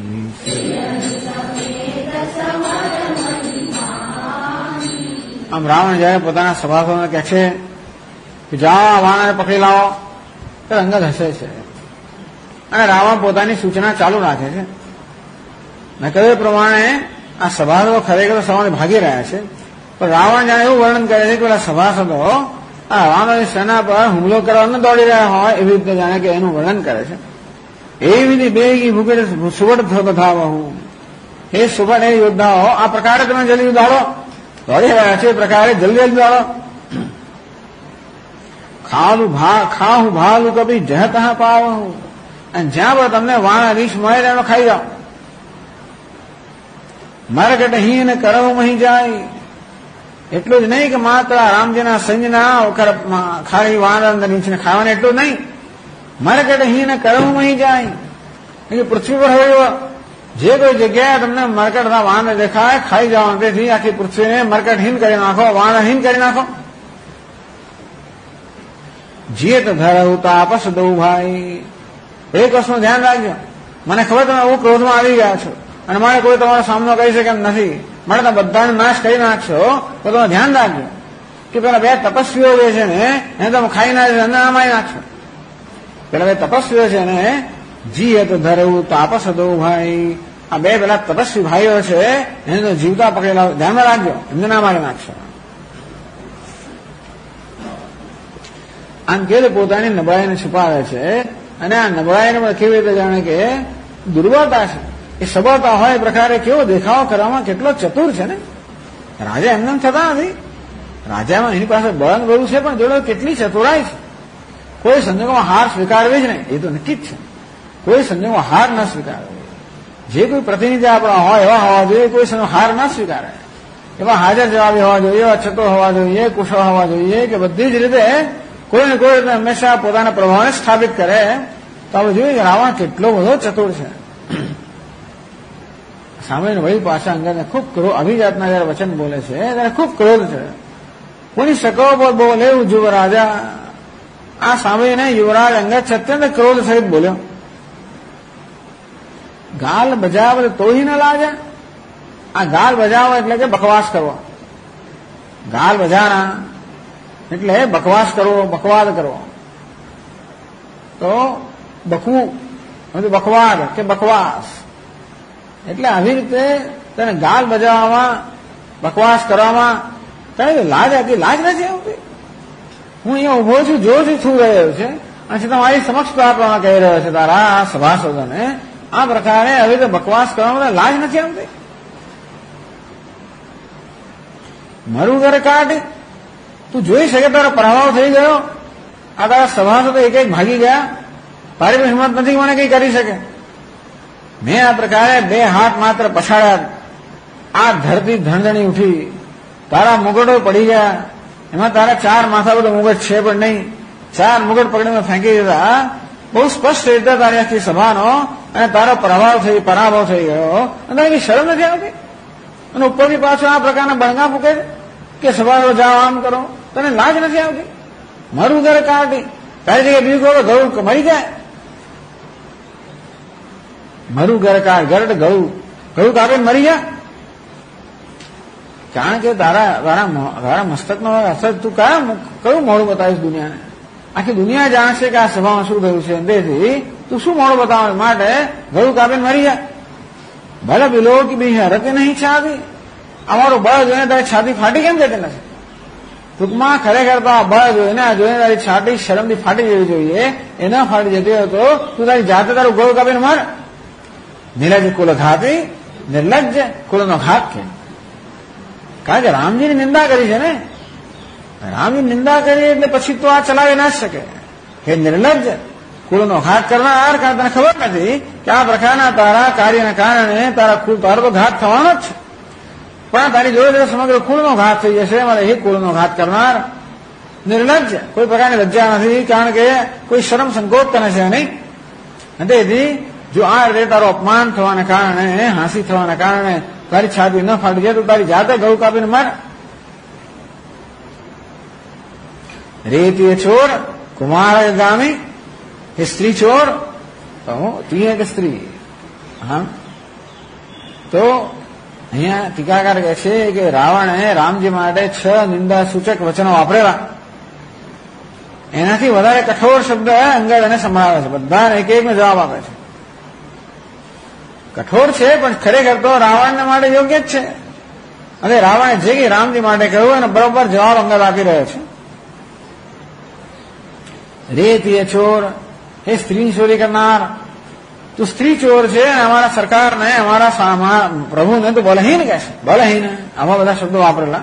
આમ રાવણ જયારે પોતાના સભાસદોને કહે છે કે જાઓ વાણને પકડી લાવો, તો અંગદ હસે છે અને રાવણ પોતાની સૂચના ચાલુ રાખે છે. મેં કહ્યું એ પ્રમાણે આ સભાસદો ખરેખર સવારે ભાગી રહ્યા છે, પણ રાવણ જાણે એવું વર્ણન કરે છે કે પેલા સભાસદો આ રાવણની સેના પર હુમલો કરવા ન દોડી રહ્યા હોય એવી રીતે જાણે કે એનું વર્ણન કરે છે. એવી રીતે બેગી ભૂગે સુવડ બધાવહું, હે સુવડ એ યોદ્ધાઓ આ પ્રકારે તમે જલ્દી ઉદાડો, દોડી રહ્યા છે એ પ્રકારે જલ્દી જલ્દી દોડો. ખાહું ભાલું કભી જહત પાવહું, અને જ્યાં પણ તમને વાણા રીંછ મળે એનો ખાઈ જાઓ. મરકટ હીન કરવું મહી જાય, એટલું જ નહીં કે માત્ર રામજીના સંજના ખાલી વાણા રીંછને ખાવાને એટલું જ નહીં, મરકટ હીન કરવું મહી જાય. પૃથ્વી પર હવે જે કોઈ જગ્યાએ તમને મરકટના વાણ દેખાય ખાઈ જાઓ, તેથી આખી પૃથ્વીને મરકટહીન કરી નાખો, વાણહીન કરી નાખો. જીત ધરવું તાપસ દઉં ભાઈ, એક વસ્તુનું ધ્યાન રાખજો, મને ખબર તમે હું ક્રોધમાં આવી ગયા છો અને મારે કોઈ તમારો સામનો કરી શકે એમ નથી, મારે તમે બધાનો નાશ કરી નાખશો, તો તમે ધ્યાન રાખજો કે પેલા બે તપસ્વીઓ જે છે ને એને તમે ખાઈ ના મારી નાખશો. પેલા બે તપસ્વીઓ છે ને જીત ધરવું તાપસ દઉં ભાઈ, આ બે પેલા તપસ્વી ભાઈઓ છે એને તો જીવતા પકડેલા, ધ્યાનમાં રાખજો, એમને ના મારી નાખશો. આમ કે પોતાની નબળાઈને છુપાવે છે અને આ નબળાઈને પણ કેવી રીતે જાણે કે દુર્બળતા છે, એ સબળતા હોય એ પ્રકારે કેવો દેખાવો કરવામાં કેટલો ચતુર છે ને. રાજા એમને થતા નથી, રાજામાં એની પાસે બળ બળું છે પણ જોડે કેટલી ચતુરાઈ છે. કોઈ સંજોગોમાં હાર સ્વીકારવી જ નહીં, એ તો નક્કી જ છે, કોઈ સંજોગોમાં હાર ન સ્વીકારવી. જે કોઈ પ્રતિનિધિ આપણા હોય એવા હોવા જોઈએ, કોઈ સંજોગ હાર ન સ્વીકારે, એવા હાજર જવાબી હોવા જોઈએ, એવા ચતુર હોવા જોઈએ, કુશળ હોવા જોઈએ કે બધી જ રીતે કોઈને કોઈ રીતે હંમેશા પોતાના પ્રભાવને સ્થાપિત કરે. તો આપણે જોઈએ કે રાવણ કેટલો બધો ચતુર છે. સામેનો વળી પાછા અંગદને ખૂબ અભિજાતના જયારે વચન બોલે છે ત્યારે ખૂબ ક્રોધ છે. કોની શકો બોલે યુવરાજા, આ સાંભળીને યુવરાજ અંગદ અત્યંત ક્રોધ સહિત બોલ્યો, ગાલ બજાવ તો ही ન લાજા, આ ગાલ બજાવો એટલે કે બકવાસ કરવો. ગાલ બજાના એટલે બકવાસ કરવો, બકવાદ કરવો. તો બકવું બકવાદ કે બકવાસ એટલે આવી રીતે તને ગાલ બજાવવામાં, બકવાસ કરવામાં તને લાજ નથી આવતી. હું અહીંયા ઉભો છું, જોર થી થૂ રહ્યો છે અને તમારી સમક્ષ આપવામાં કહી રહ્યો છે તારા સભાસદોને આ પ્રકારે આવી રીતે બકવાસ કરવામાં લાજ નથી આવતી. મારું ઘર કાઢ, તું જોઈ શકે તારો પ્રભાવ થઈ ગયો. આ તારા સભાસદો એક એક ભાગી ગયા, તારી પણ હિંમત નથી મને કઈ કરી શકે. મેં આ પ્રકારે 2 હાથ માત્ર પછાડ્યા, આ ધરતી ધણધણી ઉઠી, તારા મુગટો પડી ગયા. એમાં તારા 4 માથા બધો મુગટ છે પણ નહીં, 4 મુગટ પકડીને ફેંકી દીધા. બહુ સ્પષ્ટ રીતે તારી આખી સભાનો અને તારો પરાભવ થઈ ગયો અને એની શરમ નથી આવતી. અને ઉપરથી પાછો આ પ્રકારના બણગા ફૂકે કે સભાઓ જાઓ, આમ કરો, તને લાજ નથી આવતી. મારું ઘર કાઢી, તારી જગ્યાએ બીજું કહો ગળું મરી જાય. મારું ઘર કાઢ, ઘર ગળું કાપીને મરી જાય. કારણ કે તારા મસ્તકનો અસર તું કયું મોડું બતાવીશ દુનિયાને? આખી દુનિયા જાણશે કે આ સભામાં શું થયું છે. તેથી તું શું મોડું બતાવવા માટે ગળું કાપીને મરી જાય. ભલે પેલો કે બી હરકે નહીં છાતી, અમારું બળ જોઈને તારી છાતી ફાટી કેમ જતી નથી? ટૂંકમાં ખરેખર તો આ બળ જોઈને તારી છાતી શરમથી ફાટી જવી જોઈએ. એ ના ફાટી જતી હોય તો તું તારી જાતે તારું ગળું કાપીને મર. નિરજ કુલ ઘાતી, નિર્લજ્જ કુલનો ઘાત કે. કારણ કે રામજીની નિંદા કરી છે ને, રામની નિંદા કરી એટલે પછી તો આ ચલાવી ના શકે. હે નિર્લજ્જ કુળનો ઘાત કરનાર, કારણ તને ખબર નથી કે આ પ્રકારના તારા કાર્યના કારણે તારો તો ઘાત થવાનો જ છે. પણ તારી જોડે સમગ્ર કુળનો ઘાત થઈ જશે. મારે એ કુળનો ઘાત કરનાર નિર્લજ્જ, કોઈ પ્રકારની લજ્જા નથી, કારણ કે કોઈ શરમ સંકોચ તને છે નહીં. તેથી જો આ રીતે તારો અપમાન થવાના કારણે, હાંસી થવાના કારણે તારી છાતી ન ફાટી જાય તો તારી જાતે ગળું કાપીને મર. રેતીય ચોર કુમાર ગામી, એ સ્ત્રી ચોર તું એક સ્ત્રી. હા, તો અહીંયા ટીકાકાર કહે છે કે રાવણે રામજી માટે 6 નિંદા સૂચક વચનો વાપરેલા. એનાથી વધારે કઠોર શબ્દ અંગદ એને સંભળાવે છે. બધાને એક એકનો જવાબ આપે છે. કઠોર છે પણ ખરેખર તો રાવણને માટે યોગ્ય જ છે. અને રાવણે જે કંઈ રામજી માટે કહ્યું એને બરોબર જવાબ અંગદ આપી રહ્યો છે. રેતીય ચોર, એ સ્ત્રી ચોરી કરનાર, તું સ્ત્રી ચોર છે. અમારા સરકારને, અમારા પ્રભુને તું બલહીન કહે છે. બલહીન, આવા બધા શબ્દો વાપરેલા.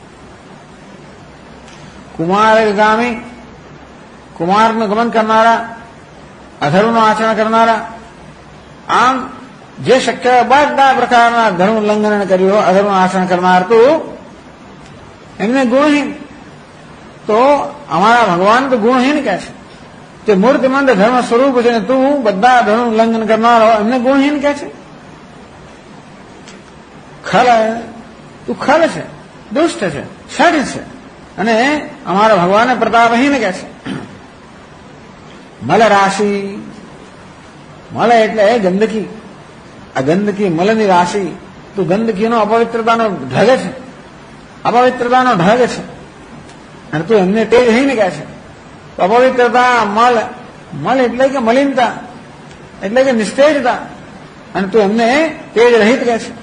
કુમાર ગામી, કુમારનું ગમન કરનારા, અધર્મનું આચરણ કરનારા. આમ જે શક્ય બધા પ્રકારના ધર્મ ઉલ્લંઘન કર્યું, અધર્મનું આચરણ કરનાર તું એમને ગુણહીન. તો અમારા ભગવાન તો ગુણહીન કહે છે. તે મૂર્તિમંત ધર્મ સ્વરૂપ છે ને તું બધા ધર્મ ઉલ્લંઘન કરનારો એમને ગુણહીન કહે છે. તું ખલ છે, દુષ્ટ છે, ષડ છે, અને અમારા ભગવાનને પ્રતાપહીન કહે છે. મલ રાશિ, મલ એટલે ગંદકી. આ ગંદકી, મલની રાશિ, તું ગંદકીનો અપવિત્રતાનો ઢગ છે, અપવિત્રતાનો ઢગ છે. અને તું એમને તેજહીન કહે છે. તો અપવિત્રતા, મલ એટલે કે મલિનતા, એટલે કે નિસ્તેજતા, અને તું એમને તેજ રહિત કહે છે.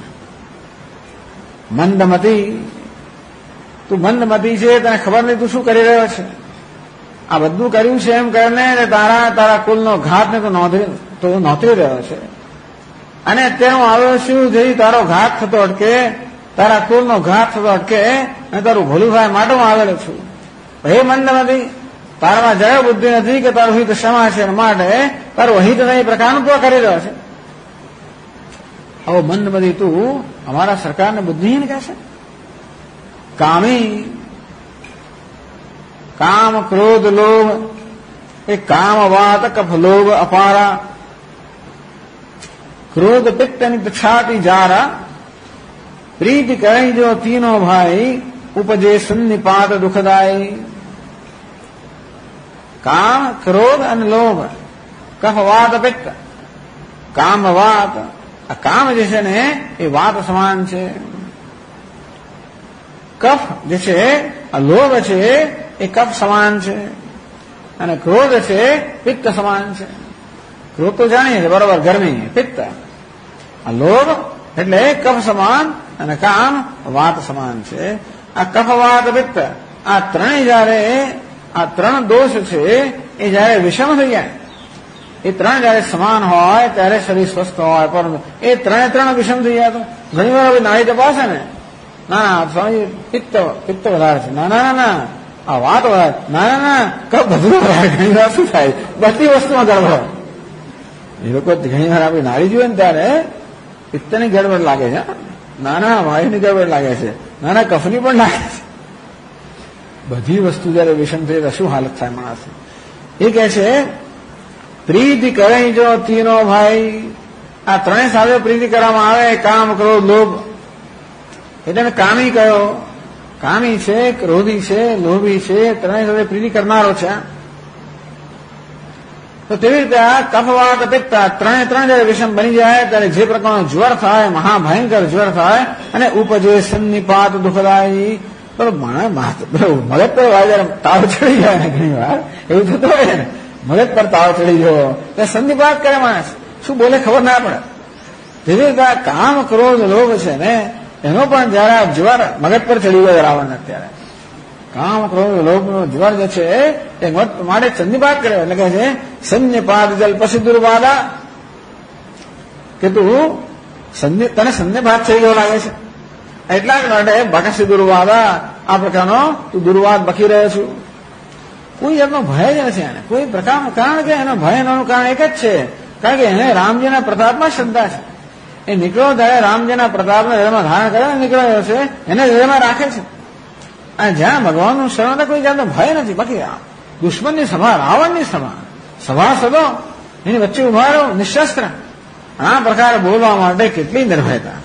મંદમતી, તું મંદમતી છે, તને ખબર નહીં તું શું કરી રહ્યો છે. આ બધું કર્યું છે એમ કરીને તારા કુલનો ઘાતને તો નોતરી રહ્યો છે. અને અત્યારે આવ્યો શું જેથી તારો ઘાત થતો અટકે, તારા કુલનો ઘાત થતો અટકે અને તારું ભલું થાય માટે હું આવેલો છું. હે મંદમતી, તારામાં જય બુદ્ધિ નથી કે તારું હિત ક્ષમા છે, માટે તારું હિત નહીં પ્રકારનું તો કરી રહ્યો છે. હવે મંદમતી તું અમારા સરકારને બુદ્ધિહીન કહે છે. કામી, કામ ક્રોધ લોભ, એ કામ વાત કફ લોભ અપારા, क्रोध पित्त नित छाती जारा, प्रीति करें जो तीनों भाई, उपजे सन्निपात दुखदाई. काम, क्रोध અને લોભ, કફ વાત પિત્ત. કામ વાત આ કામ જે છે ને એ વાત સમાન છે. કફ જે છે આ લોભ છે એ કફ સમાન છે અને ક્રોધ છે પિત્ત સમાન છે. ક્રોધ તો જાણીએ છીએ બરોબર, ગરમી, પિત્ત. આ લોભ એટલે કફ સમાન અને કામ વાત સમાન છે. આ કફ, વાત, પિત્ત આ ત્રણેય જયારે આ ત્રણ દોષ છે એ જયારે વિષમ થઈ જાય, એ ત્રણ જયારે સમાન હોય ત્યારે શરીર સ્વસ્થ હોય. પરંતુ એ ત્રણ વિષમ થઈ જાય તો ઘણી વાર નાળી તપાસે ને, ના સ્વામી પિત્ત વધારે છે, ના આ વાત વધારે, ના કફ બધું વધારે. ઘણી વાર શું થાય, બધી વસ્તુમાં ગડબડ. એ લોકો ઘણી વાર આપણી નાળી જોઈએ ને ત્યારે પિત્તની ગડબડ લાગે છે, નાના વાયુની ગડબડ લાગે છે, નાના કફની પણ લાગે છે. બધી વસ્તુ જયારે વિષમ થઈ તો શું હાલત થાય માણસ. એ કહે છે પ્રીતિ કરે જો તીનો ભાઈ. આ ત્રણેય સાથે પ્રીતિ કરવામાં આવે, કામ, ક્રોધ, લોભ. એટલે કામી કયો, કામી છે, ક્રોધી છે, લોભી છે, ત્રણેય સાથે પ્રીતિ કરનારો છે. તો તેવી રીતે આ કફ, વાત, પિત્ત ત્રણે જયારે વિષમ બની જાય ત્યારે જે પ્રકારનો જ્વર થાય, મહાભયંકર જ્વર થાય અને ઉપજે સન્નિપાત દુઃખદાયી. મગજ પર જયારે તાવ ચડી જાય ને, ઘણી વાર એવું થતું હોય ને, મગજ પર તાવ ચડી ગયો એટલે સન્નિપાત કરે માણસ, શું બોલે ખબર ના પડે. તેવી રીતે કામ, ક્રોધ, લોભ છે ને એનો પણ જયારે જ્વર મગજ પર ચડી ગયો રાવણ અત્યારે, કામ, ક્રોધ, લોભનો જ્વર જે છે એ માટે સન્નિપાત કરે. એટલે કે છે સન્નિપાત જલ પછી દુર્વાદા, કે તું તને સન્નિપાત થઈ ગયો લાગે છે એટલા જ માટે બકસી દુર્વાદા, આ પ્રકારનો તું દુર્વાદ બકી રહ્યો છું. કોઈ જાતનો ભય જ નથી એને, કોઈ પ્રકારનું. કારણ કે એનો ભય એનું કારણ એક જ છે, કારણ કે એને રામજીના પ્રતાપમાં શ્રદ્ધા છે. એ નીકળ્યો ત્યારે રામજીના પ્રતાપને હૃદયમાં ધારણ કરે નીકળ્યો છે, એને હૃદયમાં રાખે છે. અને જ્યાં ભગવાનનું શરણ કોઈ જાતનો ભય નથી. બાકી દુશ્મનની સભા, રાવણની સભા સદો એની વચ્ચે ઉભા રહો નિશસ્ત્ર, આ પ્રકારે બોલવા માટે કેટલી નિર્ભયતા.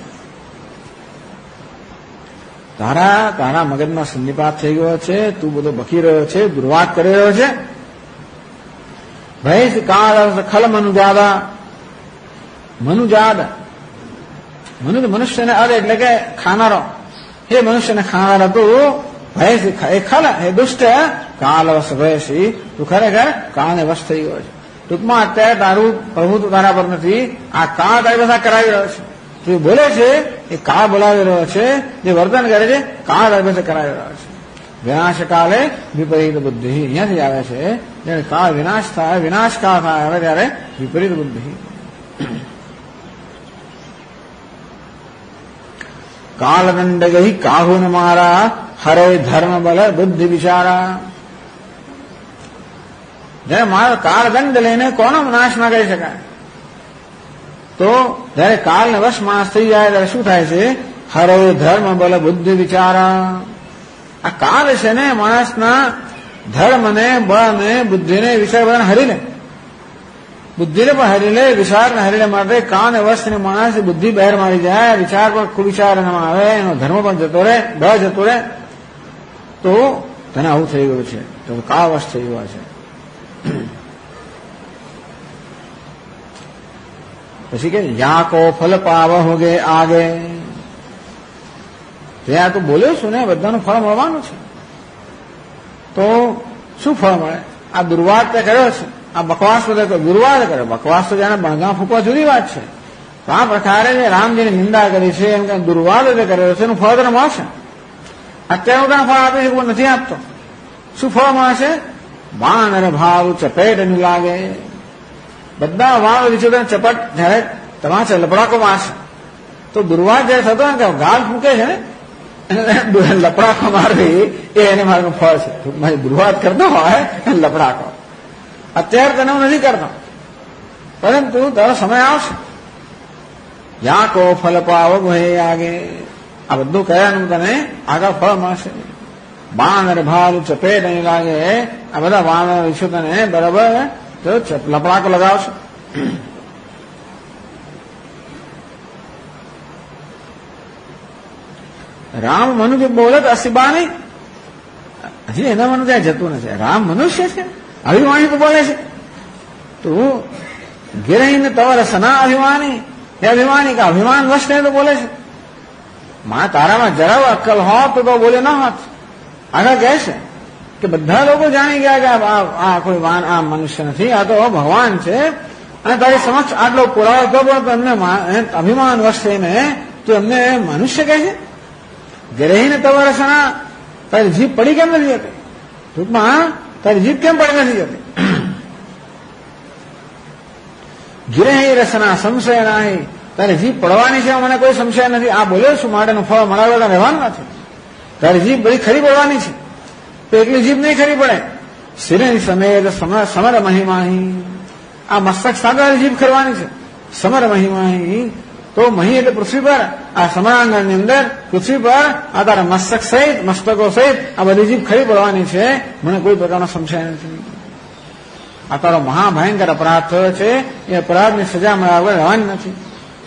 તારા મગજમાં સન્નિપાત થઈ ગયો છે, તું બધો બકી રહ્યો છે, દુર્વાદ કરી રહ્યો છે. ભય કાળ ખલ મનુજાદા, મનુષ્યને અદ એટલે કે ખાનારો. હે મનુષ્યને ખાનારા તું ભય એ ખલ, હે દુષ્ટ કાલવશ ભયસી, તું ખરેખર કાળને વશ થઈ ગયો છે. ટૂંકમાં અત્યારે તારું પ્રભુત્વ તારા પર નથી, આ કાળ તારી બધા કરાવી રહ્યો છે. જે બોલે છે એ કાળ બોલાવી રહ્યો છે, જે વર્તન કરે છે કાળ તારી કરાવી રહ્યો છે. વિનાશ કાલે વિપરીત બુદ્ધિ, અહીંયાથી આવે છે જયારે કાળ વિનાશ થાય, વિનાશ કાળ થાય હવે ત્યારે વિપરીત બુદ્ધિ. કાળદંડ ગઈ કાહુન મારા, હરે ધર્મ બલ બુદ્ધિ વિચારા. જયારે મારો કાળદંડ લઈને કોનો નાશ ના કરી શકાય. તો જયારે કાળને વશ માણસ થઈ જાય ત્યારે શું થાય છે, હરે ધર્મ બલ બુદ્ધિ વિચારા. આ કાળ છે ને માણસના ધર્મને, બળને, બુદ્ધિને, વિચાર બધાને હરી લે. બુદ્ધિને પણ હરી લે, વિચારને હરી લે. માટે કાળને વશને માણસ બુદ્ધિ બહાર મારી જાય, વિચાર પણ કુવિચાર એનામાં આવે, એનો ધર્મ પણ જતો રહે, બળ જતો રહે. તો તને આવું થઈ ગયું છે, તો કાળ વશ થઈ ગયો છે. પછી કે યાકો ફલ પાવ હોગે આગે. ત્યાં તું બોલ્યો છું ને બધાનું ફળ મળવાનું છે, તો શું ફળ મળે? આ દુર્વાદ તે કર્યો છે, આ બકવાસ બધે દુર્વાદ કર્યો. બકવાસ તો જાણે બણગા ફૂંકવા જુદી વાત છે. તો આ પ્રકારે જે રામજીની નિંદા કરી છે, એમ કે દુર્વાદ જે કર્યો છે એનું ફળ તને મળશે. અત્યારે હું તને ફળ આપી શકું નથી આપતો. શું ફળ મળશે? બાણ અને ભાવ ચપેટ ન લાગે. બધા વાળ વિશે ચપટ જયારે તમારે લપડાકો મારશે. તો દુર્વાદ જયારે થતો ને કે ગાલ ફૂંકે છે ને લપડાકો મારવી એ એને મારું ફળ છે. દુર્વાદ કરતો હોય લપડાકો. અત્યારે તને હું નથી કરતો, પરંતુ તારો સમય આવશે. યાકો ફલ પાવ ભય આગે. આ બધું કયાનું તને આગળ ફળ મળશે. બાણ અને ભાલ ચપેટ નહીં લાગે. આ બધા વાણ વિશે તને બરાબર તો લપડાકો લગાવશે. રામ મનુષ્ય બોલે તો અસીબા નહીં. હજી એના મનું ત્યાં જતું નથી. રામ મનુષ્ય છે, અભિમાની તો બોલે છે. તું ગિરહીને તવર સના અભિમાની. એ અભિમાની, કે અભિમાન વશ ને તો બોલે છે. માં તારામાં જરા અક્કલ હોત તો બોલે ન હોત. આગળ કહે છે કે બધા લોકો જાણી ગયા કે આ કોઈ આ મનુષ્ય નથી, આ તો ભગવાન છે. અને તારી સમક્ષ આટલો પુરાવો હતો પણ તમને અભિમાન વશ થઈને તું એમને મનુષ્ય કહે છે. ગ્રહીને તવ રસના, તારી જીભ પડી કેમ નથી જતી? ટૂંકમાં તારી જીભ કેમ પડી નથી જતી? ગિરહી રસના સંશય નાહી, તારી જીભ પડવાની છે મને કોઈ સંશય નથી. આ બોલ્યો છું માટેનું ફળ મળાવેલા રહેવાનું નથી. તારી જીભ બધી ખરી પડવાની છે, તો એકલી જીભ નહીં ખરી પડે. શિરે સમેત સમર મહિમાહી, આ મસ્તક સાથે જીભ ખરવાની છે. સમર મહિમાહી, તો મહી એટલે પૃથ્વી પર, આ સમરાંગણની અંદર પૃથ્વી પર આ તારા મસ્તક સહિત, મસ્તકો સહિત આ બધી જીભ ખરી પડવાની છે. મને કોઈ પ્રકારનો સંશય નથી. આ તારો મહાભયંકર અપરાધ થયો છે, એ અપરાધની સજા મળ્યા વગર રહેવાની નથી.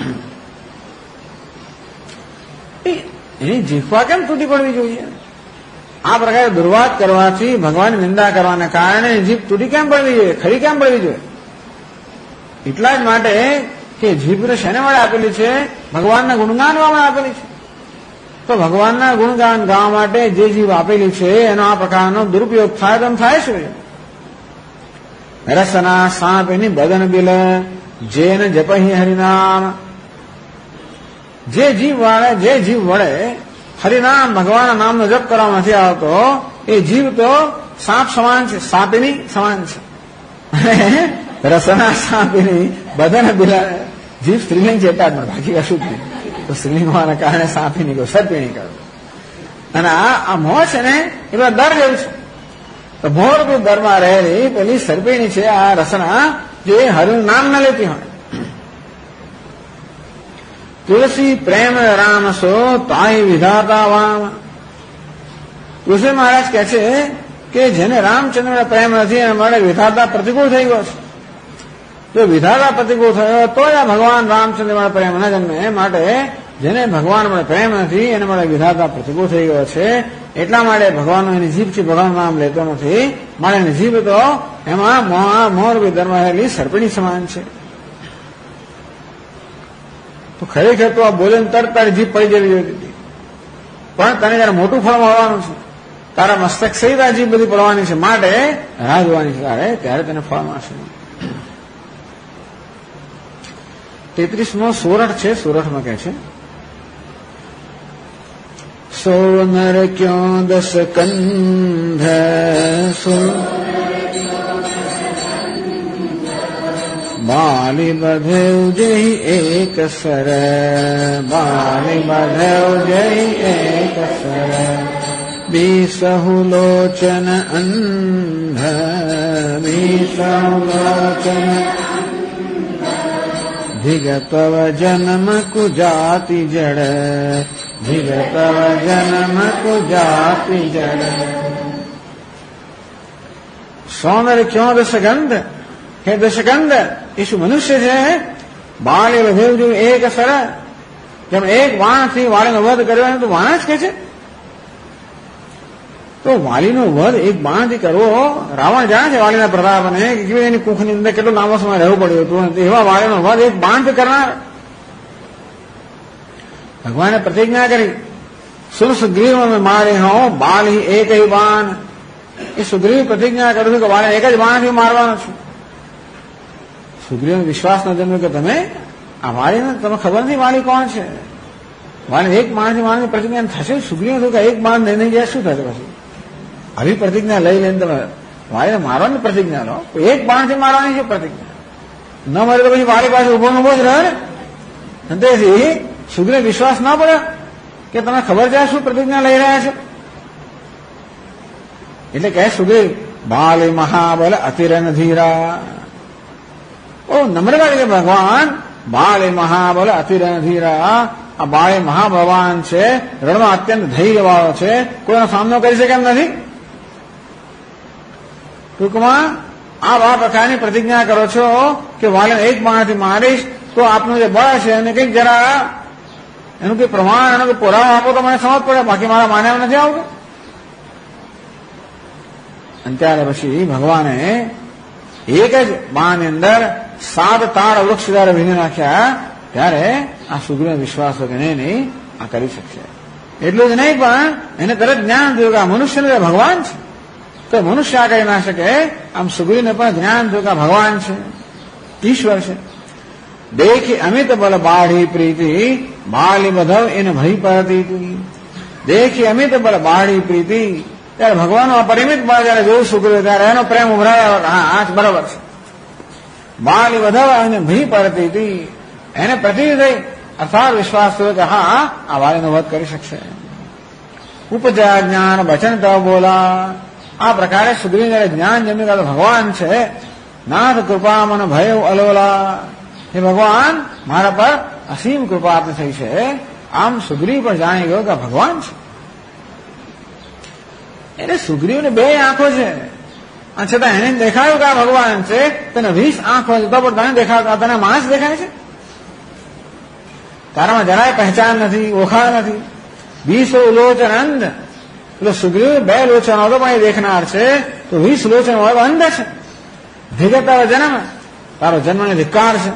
એની જીહ્વા કેમ તૂટી પડવી જોઈએ? આ પ્રકારે દુર્વાદ કરવાથી, ભગવાનની નિંદા કરવાને કારણે જીભ તૂટી કેમ પડવી જોઈએ, ખરી કેમ પડવી જોઈએ? એટલા જ માટે કે જીભને શેને વડે આપેલી છે? ભગવાનના ગુણગાન ગાવા આપેલી છે. તો ભગવાનના ગુણગાન ગાવા માટે જે જીભ આપેલી છે એનો આ પ્રકારનો દુરુપયોગ થાય તેમ થાય છે. રસના સાપની બદન બિલ જેન જપહી હરિનામ, જે જીવ વડે હરિનામ ભગવાનના નામનો જપ કરવામાં નથી આવતો એ જીવ તો સાપ સમાન છે, સાપીની સમાન છે. રસના સાપીની બદન બિલ, જીવ સ્ત્રીલિંગ છે એટલા જ મળે, બાકી કશું જ નહીં. તો સ્ત્રીલિંગ હોવાના કારણે સાપીની કહો, સર્પિણી કહો. અને આ મોહ છે ને એ બધા દર જેવું છે. તો ભોરરૂપી દરમાં રહેલી પેલી સર્પિણી છે આ રસના, જે હરિનું નામ ન લેતી હોય. તુલસી પ્રેમ રામ સો તાઈ વિધાતા વામ, તુલસી મહારાજ કહે છે કે જેને રામચંદ્ર પ્રેમ નથી એને માટે વિધાતા પ્રતિકૂળ થઈ ગયો છે. જો વિધાતા પ્રતિકૂળ થયો તો આ ભગવાન રામચંદ્ર માટે પ્રેમ ન જન્મે. માટે જેને ભગવાન માટે પ્રેમ નથી એને માટે વિધાતા પ્રતિકૂળ થઈ ગયો છે. એટલા માટે ભગવાનનો એની જીભથી ભગવાનનું નામ લેતો નથી. માટે એની જીભ તો એમાં મોરબી દરમાં રહેલી સર્પિણી સમાન છે. તો ખરેખર તો આ બોલે તરત તારી જીભ પડી જવી જોઈએ હતી, પણ તને જયારે મોટું ફળ મળવાનું છે, તારા મસ્તક સહિત આ જીભ બધી પડવાની છે. માટે રાહ જોવાની છે તારે, ત્યારે તેને ફળ મળશે. 33મો સોરઠ છે. સોરઠમાં કહે છે, સો નર ક્યો દસ કંધ, બાલી બધેવ જઈ એક સર, બાલી બધેવ જઈ એક સર, બીસહુ લોચન અંધ, બીસહુ લોચન ધિગતવ જન્મ કુજાતિ જડ, ધિગતવ જન્મ કુજાતિ જડ. સૌંદર્ય ક્યો દશગંધ, હે દશગંધ એ શું મનુષ્ય છે? બાળી વધેવ જો એક સર, જેમ એક વાણથી વાળીનો વધ કર્યો તો વાણ જ કે છે. તો વાલીનો વધ એક બાણથી કરવો, રાવણ જાણે છે વાલીના પ્રતાપને કે કેવી એની કુખની અંદર કેટલો લાંબો સમય રહેવું પડ્યું હતું. એવા વાલીનો વધ એક બાણથી કરનાર ભગવાને પ્રતિજ્ઞા કરી, સુર સુગ્રીવ મેં મારે હો બાલી એક બાણ. એ સુગ્રીવ પ્રતિજ્ઞા કરું છું કે વાળીને એક જ બાણથી મારવાનો છું. સુગ્રીવને વિશ્વાસ ન જન્મ્યો કે તમે આ વાળીને તમે ખબર નથી વાળી કોણ છે. વાળીને એક બાણથી મારવાની પ્રતિજ્ઞા થશે. સુગ્રીવ હતું કે એક બાણ લઈને જાય શું થશે? પછી આવી પ્રતિજ્ઞા લઈ લઈને તમે વાળીને મારવાની પ્રતિજ્ઞા લો, એક બાણથી મારવાની છે પ્રતિજ્ઞા. ન મરે તો પછી વાળી પાસે ઉભો જ રહે ને. તેથી સુગ્રીવ વિશ્વાસ ના પડ્યો કે તમને ખબર છે શું પ્રતિજ્ઞા લઈ રહ્યા છે. એટલે કહે સુગ્રીવ, બાલી મહાબલ અતિરન ધીરા. ઓ નમ્રતા કે ભગવાન બાળી મહાબલ અતિરન ધીરા. આ બાળી મહાભગવાન છે, રણમાં અત્યંત ધૈર્યવાળો છે, કોઈનો સામનો કરી શકે એમ નથી. ટૂંકમાં આ પ્રકારની પ્રતિજ્ઞા કરો છો કે વાલીને એક બાણથી મારીશ તો આપનું જે બળ છે એને કંઈક જરા એનું કંઈ પ્રમાણ, એનો કંઈ પુરાવો આપો તો મને સમજ પડે, બાકી મારા માન્યા નથી આવતું. અને ત્યારે પછી ભગવાને એક જ બાણની અંદર 7 તાળ વૃક્ષ જયારે વીણી નાખ્યા ત્યારે આ સુગ્રીવ વિશ્વાસ હોય કે નહીં આ કરી શકશે. એટલું જ નહીં પણ એને તરત જ્ઞાન થયું કે આ મનુષ્યને ભગવાન છે, તો મનુષ્ય આ કહી ના શકે. આમ સુગ્રીવને પણ જ્ઞાન થયું કે ભગવાન છે, ઈશ્વર છે. દેખી અમિત બલ બાળી પ્રીતિ બાલી બધવ એને ભય પડતી હતી. દેખી અમિત બલ બાળી પ્રીતિ, ત્યારે ભગવાનનો અપરિમિત બળ જયારે જોયું સુગ્રીવ ત્યારે એનો પ્રેમ ઉભરાયો. હા આ બરોબર છે. બાલી બધવ એને ભય પડતી હતી, એને પ્રતિ થઈ અર્થાત વિશ્વાસ થયો કે હા આ વાલીનો વધ કરી શકશે. ઉપજા જ્ઞાન વચન તવ બોલા, આ પ્રકારે સુગ્રીવ જયારે જ્ઞાન જમ્યું કે ભગવાન છે, નાથ કૃપા મન ભય અલોલા, હે ભગવાન મારા પર અસીમ કૃપા આપને થઈ છે. આમ સુગ્રીવ પણ જાણી ગયો કે ભગવાન છે. એટલે સુગ્રીવને 2 આંખો છે, અને છતાં એને દેખાયું કે આ ભગવાન છે. તને 20 આંખો છે તો પણ તને દેખાય, તને માણસ દેખાય છે? તારામાં જરાય પહેચાન નથી, ઓળખાણ નથી. 20 લોચન અંધ, એટલે સુગ્રીવ 2 લોચન હતો પણ એ દેખનાર છે, તો 20 લોચન હોય અંધ છે. ભેગા તારો જન્મ, તારો જન્મને ધિક્કાર છે.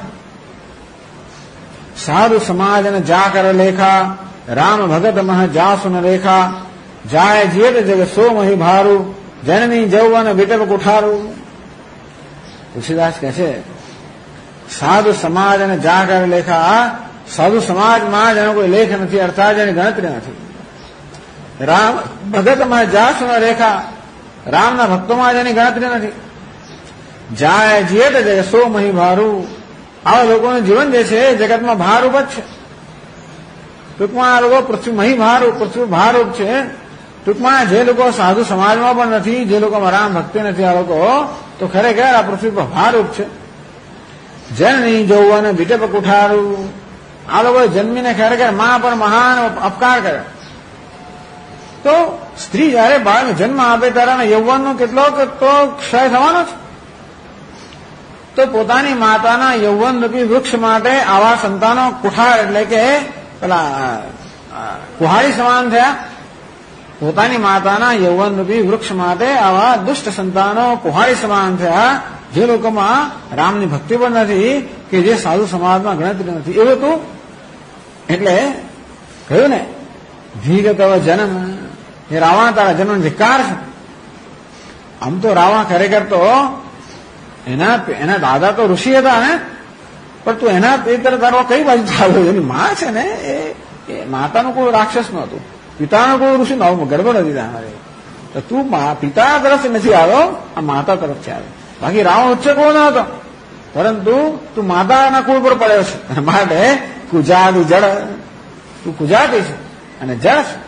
સાધુ સમાજ અને જા કર લેખા, રામ ભગત મહ જાસુન રેખા, જાય જીયત જગ સો મહી ભારું, જનની જૌવન વિટપ કુઠારું. તુલસીદાસ કહે છે સાધુ સમાજ અને જા કર લેખા, સાધુ સમાજમાં જેનો કોઈ લેખ નથી, અર્થાત જેની ગણતરી નથી. રામ ભગતમાં જાસુન રેખા, રામના ભક્તોમાં જેની ગણતરી નથી. જાય જીયત જગ સો મહી ભારું, આવા લોકોનું જીવન જે છે જગતમાં ભારરૂપ જ છે. ટૂંકમાં આ લોકો પૃથ્વી મહી ભારરૂપ, પૃથ્વી ભારરૂપ છે. ટૂંકમાં જે લોકો સાધુ સમાજમાં પણ નથી, જે લોકોમાં રામ ભક્તિ નથી, આ લોકો તો ખરેખર આ પૃથ્વી પર ભારરૂપ છે. જનની જૌવન વિટપ કુઠારું, આ લોકોએ જન્મીને ખરેખર માં પર મહાન અપકાર કર્યો. તો સ્ત્રી જયારે બાળકને જન્મ આપે ત્યારે યૌવનનો કેટલોક તો ક્ષય થવાનો છે. તો પોતાની માતાના યૌવન રૂપી વૃક્ષ માટે આવા સંતાનો કુઠાર એટલે કે પેલા કુહાડી સમાન થયા. પોતાની માતાના યૌવન રૂપી વૃક્ષ માટે આવા દુષ્ટ સંતાનો કુહાડી સમાન થયા, જે લોકોમાં રામની ભક્તિ પણ નથી, કે જે સાધુ સમાજમાં ગણતરી નથી. એવું તું એટલે કહ્યું ને ધીગત જન્મ, એ રાવણ તારા જન્મ ધિક્કાર છે. આમ તો રાવણ ખરેખર તો એના દાદા તો ઋષિ હતા ને, પણ તું એના એ તરફ તારો કઈ બાજુ ચાલ્યો? એની માં છે ને એ માતાનું કોઈ રાક્ષસ નહોતું, પિતાનું કોઈ ઋષિ ન, ગડબડ હતી તમારે. તો તું પિતા તરફથી નથી આવ્યો, આ માતા તરફથી આવ્યો. બાકી રાવણ ઉચ્ચ કુળ ન હતો, પરંતુ તું માતાના કુળ પર પડ્યો છે. માટે કુજાદી જળ, તું કુજાતી છે અને જળ છે.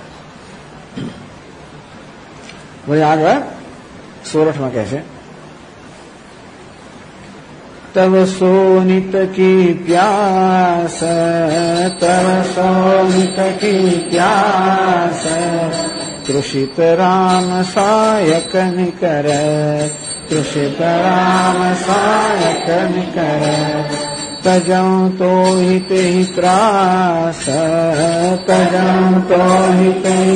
વળી આગળ 16 કહે છે तव सोनित की प्यास, तव सोनित की प्यास, तृषित राम सायक निकर, तृषित राम सायक निकर, तजं तो हित ही त्रास, तजं तो हित ही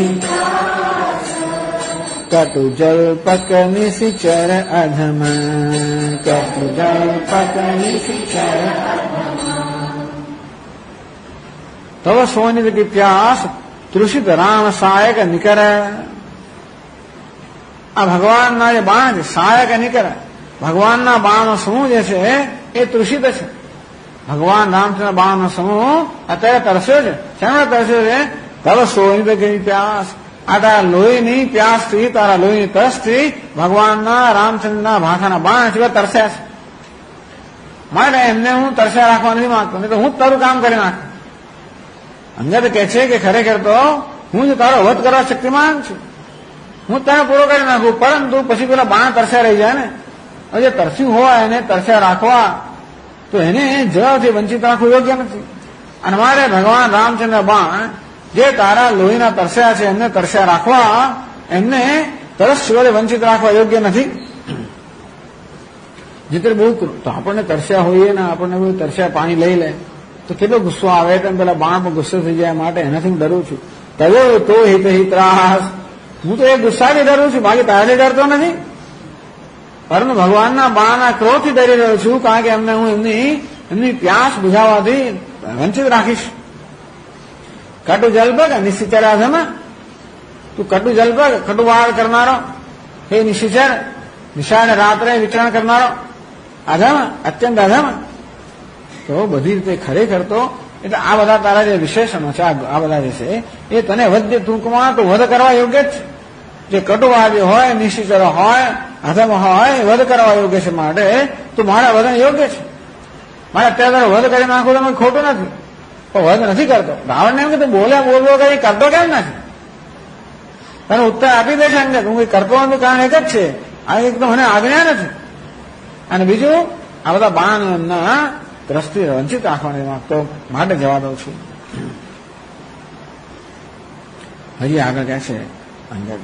कटु जल पक निसिचर अधम, कटु जल पक निसिचर तव सोनित की प्यास, तृषित राम सायक निकर. આ ભગવાનના જે બાણ છે સાયક નિકર, ભગવાનના બાણનો સમૂહ જે છે એ તૃષિત છે. ભગવાન રામચંદ્ર બાણનો સમૂહ અત્યારે તરસ્યો છે. શેનો તરસ્યો છે? તવ સોનિત કી પ્યાસ, આ તારા લોહીની પ્યાસથી, તારા લોહીની તરસથી ભગવાનના રામચંદ્રના ભાષાના બાણ સિવાય તરસ્યા છે. માટે એમને હું તરસ્યા રાખવા નથી માંગતો, નહીં તો હું તારું કામ કરી નાખ. અંગદ કહે છે કે ખરેખર તો હું જ તારો વધ કરવા શક્તિમાન છું, હું તને પૂરો કરી નાખું, પરંતુ પછી પેલા બાણ તરસ્યા રહી જાય ને. હવે જે તરસ્યું હોય એને તરસ્યા રાખવા, તો એને જળથી વંચિત રાખવું યોગ્ય નથી. અને મારે ભગવાન રામચંદ્ર બાણ જે તારા લોહીના તરસ્યા છે એમને તરસ્યા રાખવા, એમને તરસ સિવાય વંચિત રાખવા યોગ્ય નથી. જીતર બહુ તો આપણને તરસ્યા હોઈએ ને, આપણને બધું તરસ્યા પાણી લઈ લે તો કેટલો ગુસ્સો આવે, તેમ પેલા બાણ પર ગુસ્સો થઈ જાય. માટે એનાથી હું ડરું છું. તવો તો હિત હિત્રાસ, હું તો એ ગુસ્સાથી ડરું છું, બાકી તારાથી ડરતો નથી. પરંતુ ભગવાનના બાણના ક્રોધથી ડરી રહ્યો છું, કારણ કે એમને હું એમની પ્યાસ બુઝાવવાથી વંચિત રાખીશ. કટુ જલપગ નિશ્ચિચર અધમ, તું કટુ જલપગ કટુ વાળ કરનારો, હે નિશ્ચિચર નિશાળ રાત્રે વિચરણ કરનારો અધમ, અત્યંત અધમ. તો બધી રીતે ખરેખર તો એટલે આ બધા તારા જે વિશેષણો છે, આ બધા જે છે એ તને વધ ટૂંકમાં તો વધ કરવા યોગ્ય જ છે. જે કટુવાદી હોય, નિશ્ચિચર હોય, અધમ હોય, વધ કરવા યોગ્ય છે. માટે તું મારા વધન યોગ્ય છે. મારે અત્યારે વધ કરી નાખવું તો ખોટું નથી, પણ વધ નથી કરતો. રાવણને એમ કે તું બોલવો કઈ કરતો કેમ નથી? તને ઉત્તર આપી દે છે અંગત, હું કઈ કરતો નથી, કારણ એક જ છે, આ એક તો મને આજ્ઞા નથી. અને બીજું આ બધા બાણના દ્રષ્ટિ વંચિત રાખવાની માંગતો, માટે જવા દઉં છું. હજી આગળ કહે છે અંગત,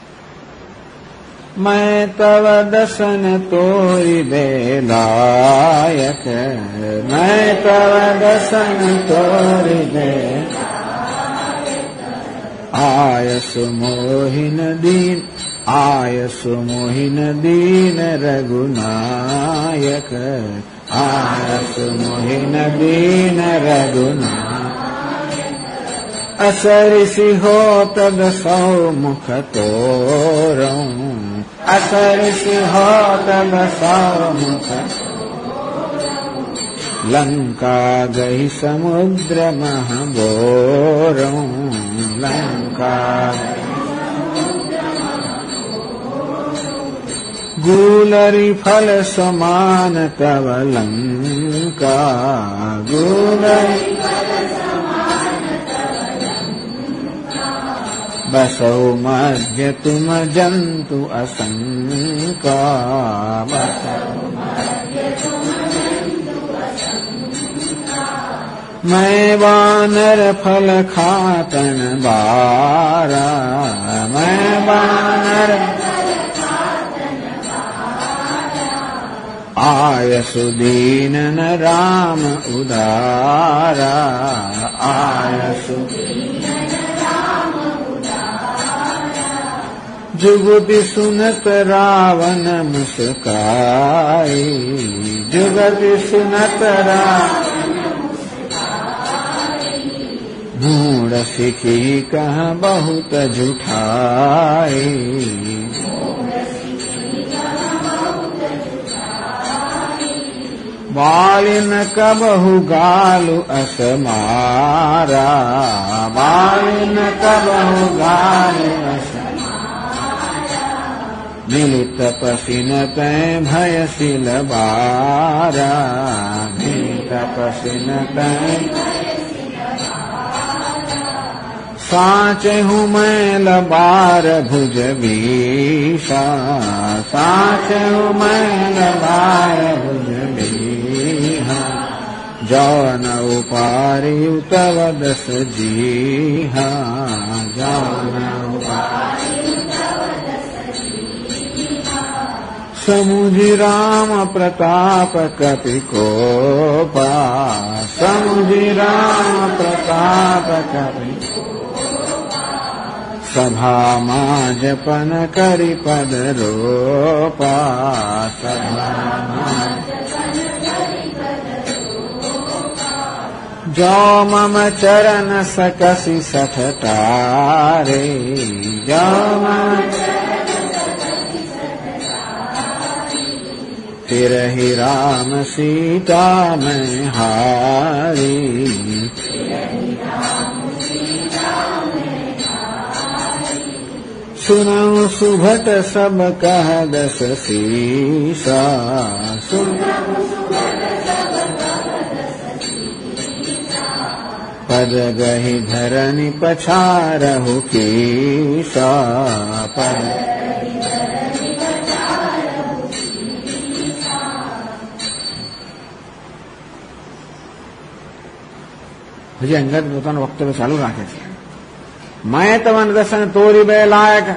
मैं तव दर्शन तोरी बेलायक, मैं तव दर्शन तोरी बे आयसु मोहिन दीन, आयसु मोहिन दीन रघुनायक, आयसु मोहिन दीन रघुनायक. असरिसि हो तद सौमुख तोरं, असरिसि हो तद सौमुख. लंका गई समुद्र महबोरं, लंका गुलरी फल समान तव लंका, गुलरी बसौ मध्य तुम जंतु असंका, मैं वानर फल खातन बारा, मैं वानर आयसु दीन न राम उदारा, आयसु जुगति सुनत रावण मुस्काई, जुगति सुनत रावण मूढ़ सिखी कह बहुत जुठाई, बालिन कबहु गालु असमारा, बालिन कबहु गालु असमारा. मिलित पसिन तै भय सिल बारा, मिलित पसिन तै साचे हूँ मैं लबार भुज बीसा, साचे हूँ मैं लबार भुज बीहा. जौन उपारी तव दस जीहा, जौन उपारी समुझि राम प्रताप कपि कोपा, समुझि राम प्रताप कपि सभा माजपन करि पद रोपा, सभा जो मम चरण सकसि सठटारे, जो मम तिरहि राम सीता मैं हारी, सुनऊ सुभट सब कह दस सीसा, पद गहि धरनि पछारहु कीसा, पद હજી અંગત પોતાનું વક્તવ્ય ચાલુ રાખે છે. મેં તમને દર્શન તોરી બે લાયક,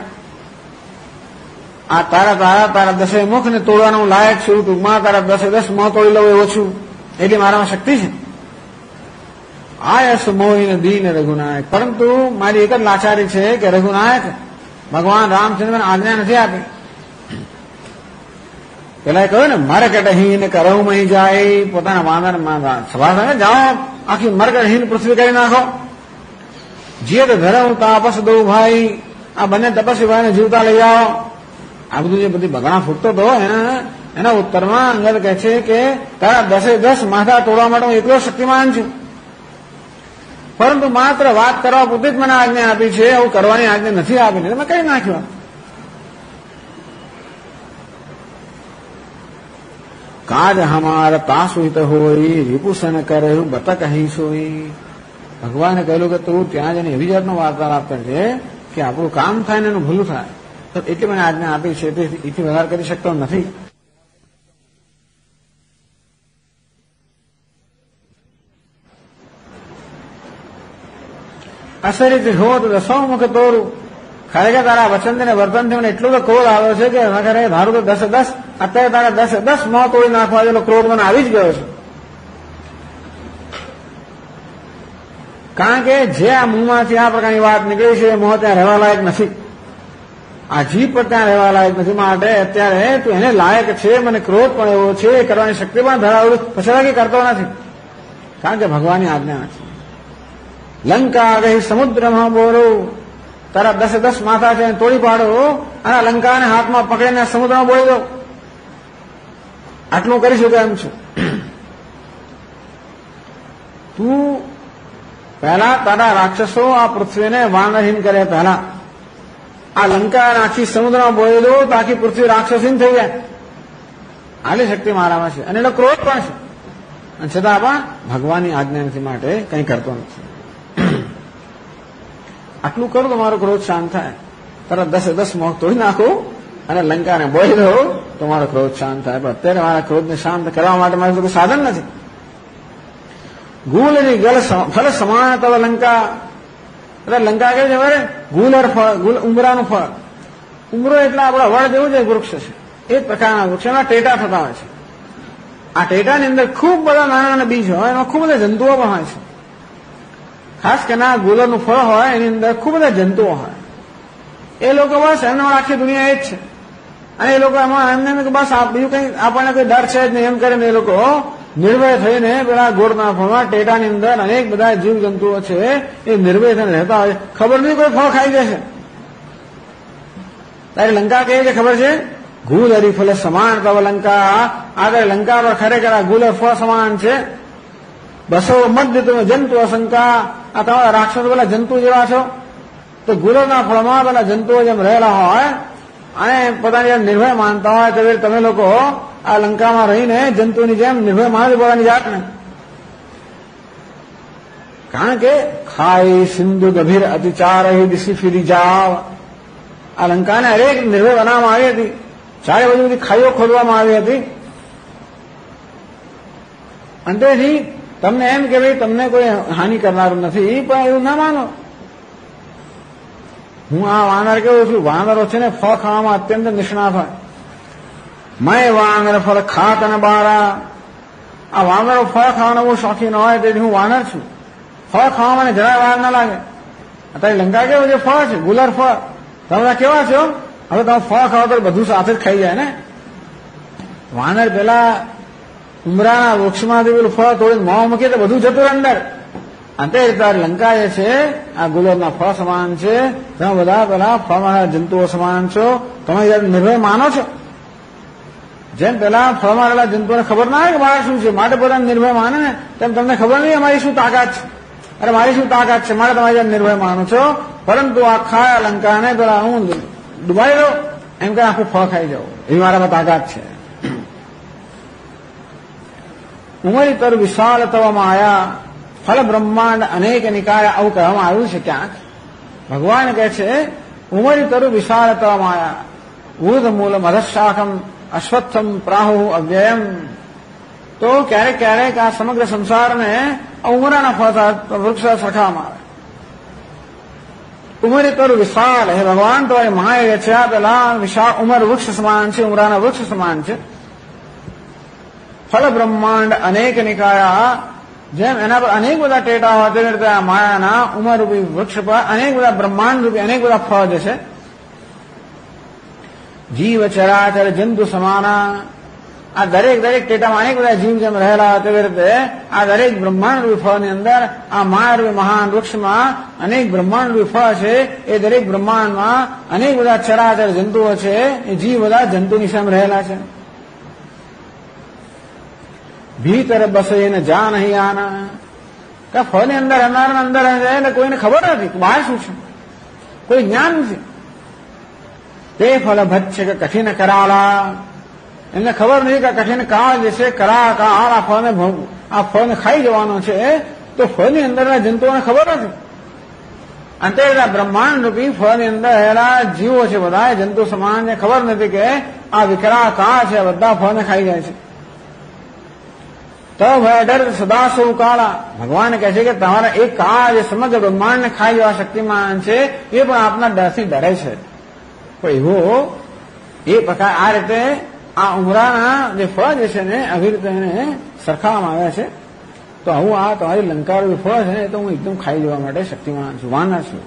આ તારા દસે મુખને તોડવાનું હું લાયક છું. ટૂંકમાં તારા દસે 10 મોં તોડી લઉં એવો છું, એટલી મારામાં શક્તિ છે. આયસ મોહિન દીન રઘુનાયક, પરંતુ મારી એક જ લાચારી છે કે રઘુનાયક ભગવાન રામચંદ્રને આજ્ઞા નથી આપી. પેલા કહ્યું ને મારે કટહીન કરવું મહી જાય, પોતાના વાનર સભા જાઓ આખી મરકટહીન પૃથ્વી કરી નાખો. જીત ધરમ તાપસ દો ભાઈ, આ બંને તપસ્વી ભાઈને જીવતા લઈ આવો. આ બધું જે બધી બગડા ફૂટતો હતો એના ઉત્તરમાં અંગદ કહે છે કે તારા 10 માથા તોડવા માટે હું એટલો શક્તિમાન છું, પરંતુ માત્ર વાત કરવા પૂરતી જ મને આજ્ઞા આપી છે, એવું કરવાની આજ્ઞા નથી આપી. તમે કઈ નાખ્યો. કાજ હમારા તાસુહિત હોય, વિભૂષણ કરે બતક અહીં સોઈ. ભગવાને કહેલું કે તું ત્યાં જઈને એવી જાતનો વાર્તાલાપ કરજે કે આપણું કામ થાય ને એનું ભૂલું થાય. તો એટલી મને આજ્ઞા આપી છે, એથી વધારે કરી શકતો નથી. અસરિત હોત દસો મુખ તોરું. ખરેખર તારા વચનથી વર્તનથી મને એટલો તો ક્રોધ આવ્યો છે કે ખરેખર ધારું તો 10 અત્યારે તારા 10 મોં તોડી નાખવા જેટલો ક્રોધ મને આવી જ ગયો છે. કારણ કે જે આ મુંહમાંથી આ પ્રકારની વાત નીકળી છે એ મોં ત્યાં રહેવા લાયક નથી, આ જીભ પર ત્યાં રહેવા લાયક નથી. માટે અત્યારે તું એને લાયક છે, મને ક્રોધ પણ એવો છે, એ કરવાની શક્તિ પણ ધરાવું, પછી કરતો નથી, કારણ કે ભગવાનની આજ્ઞા નથી. લંકા ગઈ સમુદ્રમાં બોરો, તારા 10 માથા છે તોડી પાડો અને લંકાને હાથમાં પકડીને સમુદ્રમાં બોલી દો. આટલું કરી શકે એમ છું. તું પહેલા તારા રાક્ષસો આ પૃથ્વીને વાનરહીન કરે, પહેલા આ લંકા આખી સમુદ્રમાં બોલી દો તો આખી પૃથ્વી રાક્ષસીન થઈ જાય. આટલી શક્તિ મારામાં છે અને એનો ક્રોધ પણ છે, અને છતાં પણ ભગવાનની આજ્ઞા નથી માટે કંઈ કરતો નથી. આટલું કરું તો મારો ક્રોધ શાંત થાય. તરત 10 મોં તોડી નાખું અને લંકાને બોલી દઉં તો મારો ક્રોધ શાંત થાય. પણ અત્યારે મારા ક્રોધને શાંત કરવા માટે મારું કોઈ સાધન નથી. ગુલની ગલ ફલ સમાન તવ લંકા, એટલે લંકા કે છે બરે ગુલર ફળ, ગુલ ઉમરાનું ફળ. ઉમરો એટલે આપણા વડ જેવું જ વૃક્ષ છે, એ જ પ્રકારના વૃક્ષ, એના ટેટા થતા હોય છે. આ ટેટાની અંદર ખૂબ બધા નાના નાના બીજ હોય, એમાં ખૂબ બધા જંતુઓ પણ હોય છે. ખાસ કરીને આ ગુલરનું ફળ હોય એની અંદર ખૂબ બધા જંતુઓ હોય. એ લોકો બસ એમને આખી દુનિયા એ જ છે, અને એ લોકો એમાં એમને બસ બીજું કઈ આપણને કોઈ ડર છે જ નહીં એમ કરીને એ લોકો નિર્ભય થઈને પેલા ગોળના ફળમાં ટેટાની અંદર અનેક બધા જીવ જંતુઓ છે એ નિર્ભય થઈને રહેતા હોય. ખબર નહીં કોઈ ફળ ખાઈ જશે. ત્યારે લંકા કહે છે ખબર છે, ગુલ હરી ફળ સમાન તવ લંકા. આગળ લંકા પર ખરેખર આ ગુલર ફળ સમાન છે. 200 મધ્ય તમે જંતુ અશંકા, આ તમારા રાક્ષસો પેલા જંતુ જેવા છો. તો ગુલરના ફળમાં પેલા જંતુઓ જેમ રહેલા હોય અને પોતાની નિર્ભય માનતા હોય, તો તમે લોકો આ લંકામાં રહીને જંતુની જેમ નિર્ભય માની પોતાની જાતને. કારણ કે ખાઈ સિંધુ ગભીર અતિચાર દિશી ફીરી જાવ. આ લંકાને હરેક નિર્ભય બનાવવામાં આવી હતી, ચારે બાજુ બધી ખાઈઓ ખોદવામાં આવી હતી. અંતેથી તમને એમ કે ભાઈ તમને કોઈ હાનિ કરનારું નથી, પણ એવું ના માનો. હું આ વાનર કેવું છું, વાનરો છે ને ફળ ખાવામાં અત્યંત નિષ્ણાત હોય. મેં વાનર ફળ ખાત અને બારા. આ વાનરો ફળ ખાવાનો બહુ શોખીન હોય, તેથી હું વાનર છું. ફળ ખાવામાં મને જરા વાર ના લાગે. અત્યારે લંકા કેવું છે, ફળ છે, ગુલર ફળ. તમે કેવા છો, હવે તમે ફળ ખાવ તો બધું સાથે જ ખાઈ જાય ને. વાનર પેલા ઉમરાના વૃક્ષમાંથી પેલું ફળ તોડીને મોં મૂકીએ તો બધું જતું અંદર. અંતે લંકા જે છે આ ગુલરના ફળ સમાન છે. તમે બધા પેલા ફળમાં જંતુઓ સમાન છો. તમે જયારે નિર્ભય માનો છો, જેમ પેલા ફળમાં રહેલા જંતુઓને ખબર ના હોય કે મારે શું છે, માટે પોતાને નિર્ભય માને ને, તેમ તમને ખબર નહીં અમારી શું તાકાત છે. અરે મારી શું તાકાત છે, માટે તમે જયારે નિર્ભય માનો છો. પરંતુ આખા લંકાને પેલા હું ડુબાઈ દો એમ કે આખું ફળ ખાઈ જાવ, એવી મારામાં તાકાત છે. ઉમરી તર વિશાળ તવામાં આયા, ફલ બ્રહ્માંડ અનેક નિકાય, આવું કહેવામાં આવ્યું છે ક્યાંક. ભગવાન કહે છે ઉમરી તરુ વિશાળ તવામાં આયા, વૃદ્ધ મૂલમ અધશાખમ અશ્વત્થમ પ્રાહુ અવ્યયમ. તો ક્યારેક ક્યારેક આ સમગ્ર સંસારને ઉમરાના વૃક્ષ સરખાવવામાં આવે. ઉમરી તરુ વિશાળ, હે ભગવાન તમારી મહાય છે આ પેલા વિશાળ ઉમર વૃક્ષ સમાન છે, ઉમરાના વૃક્ષ સમાન છે. ફલ બ્રહ્માંડ અનેક નિકાયા, જેમ એના પર અનેક બધા ટેટા હોય તેવી રીતે આ માયાના ઉમરરૂપી વૃક્ષ પર અનેક બધા બ્રહ્માંડ રૂપી અનેક બધા ફળ જે છે. જીવ ચરાચર જંતુ સમાના, આ દરેક ટેટામાં અનેક બધા જીવ જેમ રહેલા તેવી રીતે આ દરેક બ્રહ્માંડ રૂપી ફળની અંદર આ માયારૂપી મહાન વૃક્ષમાં અનેક બ્રહ્માંડ રૂપી ફળ છે. એ દરેક બ્રહ્માંડમાં અનેક બધા ચરાચર જંતુઓ છે. એ જીવ બધા જંતુની સામે રહેલા છે. ભીતર બસે ને જા નહીં આના કે ફળની અંદર અંદર એટલે કોઈને ખબર નથી કે બહાર શું છે, કોઈ જ્ઞાન નથી. તે ફળ ભચ્છ કે કઠિન કરાળા, એમને ખબર નથી કે કઠિન કાળ જે છે કરાળ કાળ આ ફળને ખાઈ જવાનો છે. તો ફળની અંદરના જંતુઓને ખબર નથી. અંતે બ્રહ્માંડ રૂપી ફળની અંદર રહેલા જીવો છે બધા જંતુ સમાનને ખબર નથી કે આ વિકરાળ કાળ છે, બધા ફળને ખાઈ જાય છે. તો ભય ડર સદા સૌ કાળા, ભગવાન કહે છે કે તમારા એક કાળ જે સમગ્ર બ્રહ્માંડને ખાઈ જવા શક્તિમાન છે એ પણ આપના ડરથી ડરે છે. પણ એવો એ પ્રકાર આ રીતે આ ઉમરાના જે ફળ જે છે ને આવી રીતે એને સરખાવવામાં આવ્યા છે. તો હું આ તમારી લંકારું ફળ છે ને તો હું એકદમ ખાઈ જવા માટે શક્તિમાન છું, વાનર છું.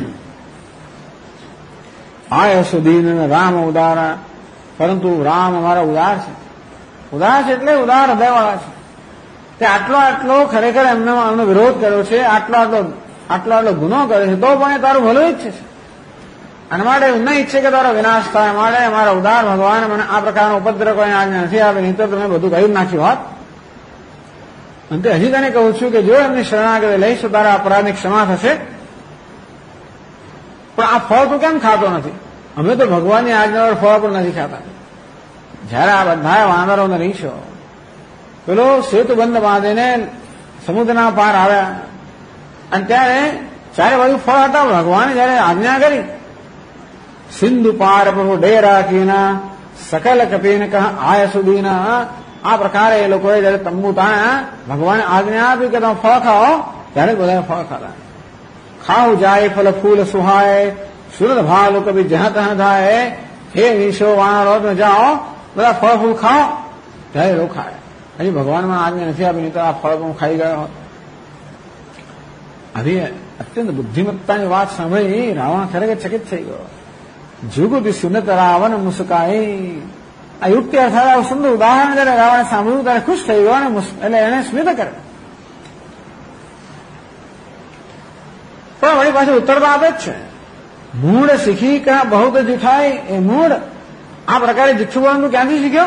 આય સુધીન રામ ઉદારા, પરંતુ રામ અમારા ઉદાર છે. ઉદાર છે એટલે ઉદાર હૃદયવાળા છે. તે આટલો ખરેખર એમનો વિરોધ કર્યો છે, આટલો ગુનો કર્યો છે, તો પણ એ તારું ભલું ઈચ્છે છે. અને માટે ન ઈચ્છે કે તારો વિનાશ થાય. માટે અમારા ઉદાર ભગવાન મને આ પ્રકારનો ઉપદ્રવ કોઈ આજ્ઞા નથી આપી, નહીં તો તમે બધું કહી નાખ્યું હોત. અંતે હજી તને કહું છું કે જો એમની શરણાગતિ લઈશ તો તારા અપરાધની ક્ષમા થશે. પણ આ ફળ તું કેમ ખાતો નથી? અમે તો ભગવાનની આજ્ઞા વગર ફળ પણ નથી ખાતા. જયારે આ બધા વાનરોને રીંછો પેલો સેતુ બંધ બાંધીને સમુદ્રના પાર આવ્યા અને ત્યારે ચારે બાજુ ફળ હતા. ભગવાને જયારે આજ્ઞા કરી સિંધુ પાર પ્રભુ ડેરા કીના સકલ કપીન કહ આય સુધીના, આ પ્રકારે એ લોકોએ જયારે તંબુ તાણ્યા, ભગવાને આજ્ઞા આપી કે તમે ફળ ખાઓ, ત્યારે બધા ફળ ખાતા. ખાવ જાય ફલ ફૂલ સુહાય, સુરત ભાલુ કભી જહ તહ થાય. હે વિશો વાણરો તમે જાઓ, બધા ફળ ફૂલ ખાઓ, ત્યારે લોકો ખાય. હજી ભગવાનમાં આજ્ઞા નથી આપી, નહીં તો આ ફળ હું ખાઈ ગયો હોત. આવી અત્યંત બુદ્ધિમત્તાની વાત સાંભળી રાવણ ખરેખર ચકિત થઈ ગયો. જુગુદી સુનત રાવણ મુસ્કાઈ, આ યુક્તિ અર્થાત આવું સુંદર ઉદાહરણ જયારે રાવણે સાંભળ્યું ત્યારે ખુશ થઈ ગયો અને એટલે એને સ્મિત કરે. પણ વળી પાછું ઉત્તર તો આપે જ છે. મૂળ શીખી કા બહુ તો જૂઠાય. એ મૂળ આ પ્રકારે જુઠ્ઠું બોલવાનું ક્યાંથી શીખ્યો?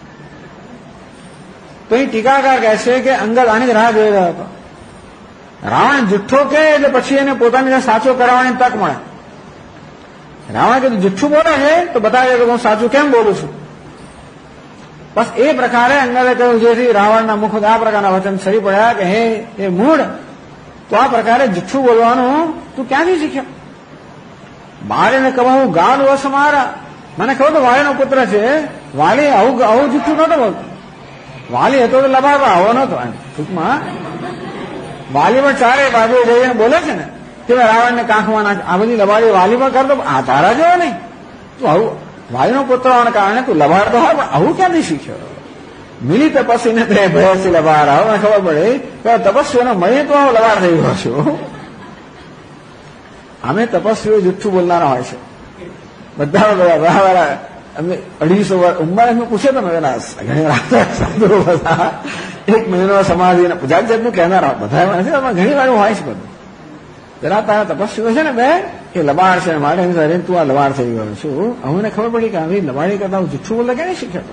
તો એ ટીકાકાર કહે છે કે અંગદ આની જ રાહ જોઈ રહ્યો હતો. રાવણ જુઠ્ઠો કે એટલે પછી એને પોતાની સાચો કરાવવાની તક મળે. રાવણે કીધું જુઠ્ઠું બોલે છે તો બતાવે કે હું સાચું કેમ બોલું છું. બસ એ પ્રકારે અંગદે કહ્યું, જેથી રાવણના મુખ આ પ્રકારના વચન સરી પડ્યા કે હે એ મૂળ, તો આ પ્રકારે જુઠ્ઠું બોલવાનું તું ક્યાંથી શીખ્યો? બાળીને કહું ગાલ વસ મારા, મને ખબર તો વાલીનો પુત્ર છે. વાલી આવું જુઠ્ઠું નહોતો બોલતો. વાલી હતો તો લબાડવા આવો નતો. ટૂંકમાં વાલી પણ ચારે બાજુ જઈને બોલે છે ને કે રાવણને કાંખમાં નાખ, આ બધી લબાડી વાલી પણ કરતો. આ તારા જેવો નહીં, તું આવું વાલીનો પુત્ર હોવાને કારણે તું લબાડતો હોય, પણ આવું ક્યાંથી શીખ્યો? મિલી તપસ્વીને તે ભયસી લબાડ. હવે મને ખબર પડે કે તપસ્વીનો મય તો આવો લબાડ થઈ ગયો છું. અમે તપસ્વીઓ જુઠ્ઠું બોલનારા હોય છે બધા. અમે 250 વર્ષ ઉંમર પૂછે તમે ઘણી બધા 1 મહિનો સમાધિ જાત જાતનું કહેનારા બધા ઘણી વાર હોય છે. બધું જરા તારા તપસ્વીઓ છે ને બે એ લબાડ છે, માટે તું આ લબાડ થઈ ગયો છું. અમને ખબર પડી કે આવી લબાડી કરતા હું જુઠ્ઠું બોલતા ક્યાં શીખ્યો?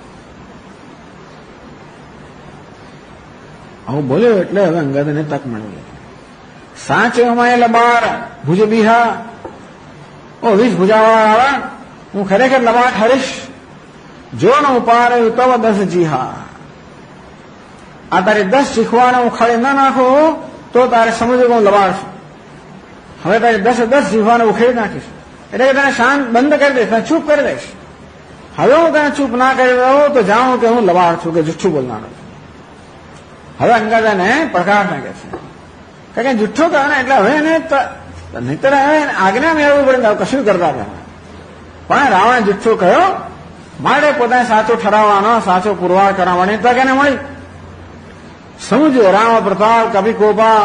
આવું બોલ્યો એટલે હવે અંગદને તક મળી. સાચે અમારે લબાડ ભુજ બિહા, ઓ 20 ભુજાવાળા, હું ખરેખર લબાડ હરીશ. જો ન ઉપાર તવ 10 જીહા, આ તારે 10 શીખવાને હું ખડે ના નાખું તો તારે સમજો હું લબાડ છું. હવે તારે 10 જીહવાને ઉખેડી નાખીશ, એટલે કે તને શાંત બંધ કરી દઈશ, તને ચૂપ કરી દઈશ. હવે હું તને ચૂપ ના કરી દઉં તો જાણું કે હું લબાડ છું, કે જુઠ્ઠું બોલનારો છું. હવે અંગદને પ્રકાશ નાખે છે કારણ કે જુઠ્ઠું કહે ને એટલે હવે એને નહીતર આજ્ઞા મેળવવું પડે, કશું કરતા હતા. પણ રાવણે જુઠ્ઠું કહ્યો, માટે પોતાને સાચો ઠરાવવાનો, સાચો પુરવાર કરાવવાની તક એને મળી. સમજો રામ પ્રતાપ કપિ કોપા,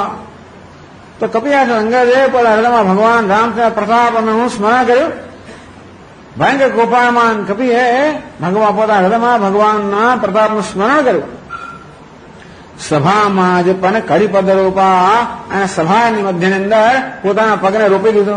તો કપિયા અંગદે પણ હૃદયમાં ભગવાન રામ પ્રતાપ અને હું સ્મરણ કર્યું. ભયંકર કોપાયમાન કપિએ ભગવાન પોતાના હૃદયમાં ભગવાનના પ્રતાપનું સ્મરણ કર્યું. સભામાં જ પણ કડીપદ રોપા અને સભાની મધ્યની અંદર પોતાના પગને રોપી દીધો.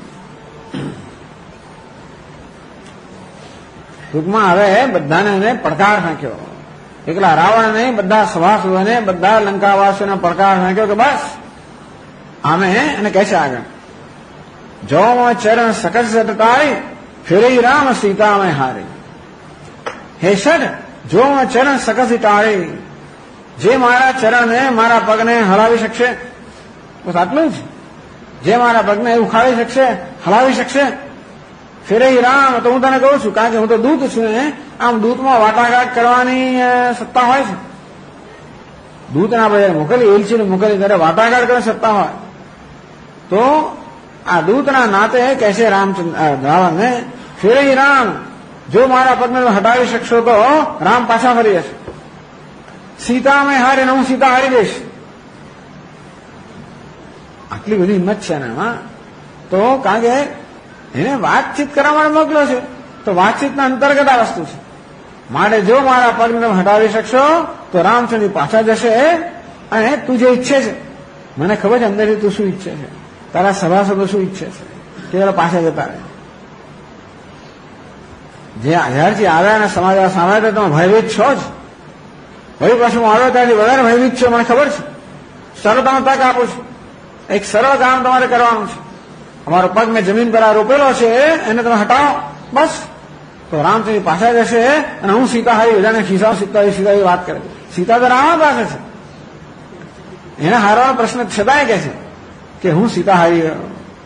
ટૂંકમાં હવે બધાને પડકાર નાખ્યો. એકલા રાવણ નહીં, બધા સભાસદોને, બધા લંકાવાસીઓને પડકાર નાખ્યો કે બસ આમે એને કહે છે આગળ, જો ચરણ સકસ સટતાળી ફેરી રામ સીતા મેં હારી. હે શઠ, જો ચરણ સકસ ટાળી, જે મારા ચરણને મારા પગને હલાવી શકશે, બસ આટલું જ, જે મારા પગને ઉખાડી શકશે, હલાવી શકશે, ફેરી રામ. તો હું તને કહું છું, કારણ કે હું તો દૂત છું ને, આમ દૂતમાં વાટાઘાટ કરવાની સત્તા હોય છે. દૂતના બજાર મોકલી, એલચીને મોકલી ત્યારે વાટાઘાટ કરવાની સત્તા હોય. તો આ દૂતના નાતે કહેશે રાવણને, ફેરી રામ, જો મારા પગને હટાવી શકશો તો રામ પાછા ફરી જશે. સીતા મેં હારીને હું સીતા હારી દઈશ. આટલી બધી હિંમત છે ને એમાં. તો કારણ કે એને વાતચીત કરવા માટે મોકલ્યો છે, તો વાતચીતના અંતર્ગત આ વસ્તુ છે. માટે જો મારા પગને હટાવી શકશો તો રામચંદ્ર પાછા જશે. અને તું જે ઈચ્છે છે, મને ખબર છે અંદરથી તું શું ઈચ્છે છે, તારા સભાસદો શું ઈચ્છે છે, કે પાછા જતા રહે. જે જ્યારથી આવ્યા અને સમાચાર સાંભળ્યા તમે ભયભીત છો જ. વળી પાછું હું આવ્યો ત્યારથી વધારે ભયભીત છો, મને ખબર છે. સરળ તમે તક આપું છું, એક સરળ કામ તમારે કરવાનું છે. અમારો પગ મેં જમીન પર આ રોપેલો છે એને તમે હટાવો, બસ. તો રામચંદ્ર પાછા જશે અને હું સીતા હારી બધાને ખિસ્સા સીતા વાત કરે. સીતા તો રાવણ પાસે છે, એને હારવાનો પ્રશ્ન છતાંય કે છે કે હું સીતા હારી ગયો.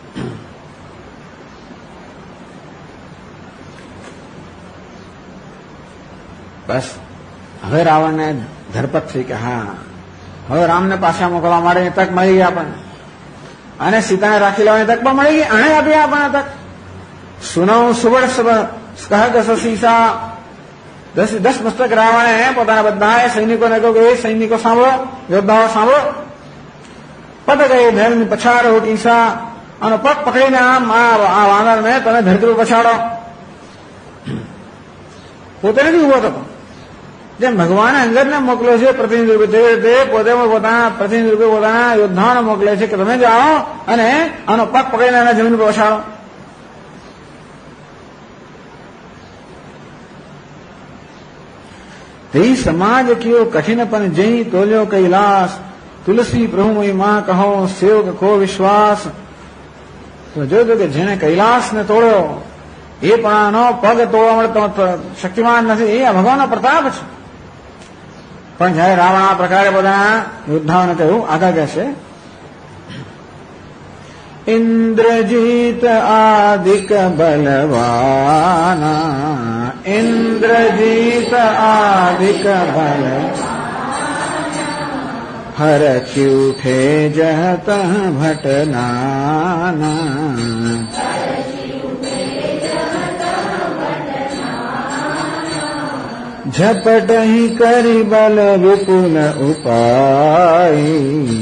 બસ હવે રાવણને ધરપત થઈ કે હા હવે રામને પાછા મોકલવા માટે તક મળી ગઈ આપણને, અને સીતાને રાખી લેવાની તક પણ મળી ગઈ. આને આપી આપણને તક. સુનવ સુબળ કહે સીસા. 10 મસ્તક રાવણે પોતાના બધા સૈનિકોને કહ્યું કે એ સૈનિકો સાંભળો, યોદ્ધાઓ સાંભળો. પદ ગઈ ધર્મની પછાડો ઈસા, અને પગ પકડીને આમ આ વાનરને તમે ધરતી પર પછાડો. પોતે નથી ઉભો થતો, જેમ ભગવાને અંગદને મોકલ્યો છે પ્રતિનિધિ રૂપે, તે રીતે પોતે પોતાના પ્રતિનિધિ રૂપે પોતાના યોદ્ધાઓને મોકલે છે કે તમે જાઓ અને આનો પગ પકડીને એના જમીન પર પછાડો. તે સમાજ કયો કઠિન પણ જઈ તોલ્યો કૈલાસ, તુલસી પ્રભુ માં કહો સેવક કો વિશ્વાસ. તો જોજો કે જેને કૈલાસને તોડ્યો એ પણ આનો પગ તોડવા માટે શક્તિમાન નથી, એ ભગવાનનો પ્રતાપ છે. પણ જયારે રાવણ આ પ્રકારે બધા યોદ્ધાઓને કહ્યું, આગળ કહેશે, ઇન્દ્રજીત આદિક બલવાના, ઇન્દ્રજીત આદિક બલ હર ક્યુઠે જહત ભટનાના. ઝપટહી કરી બલ વિપુલ ઉપાય,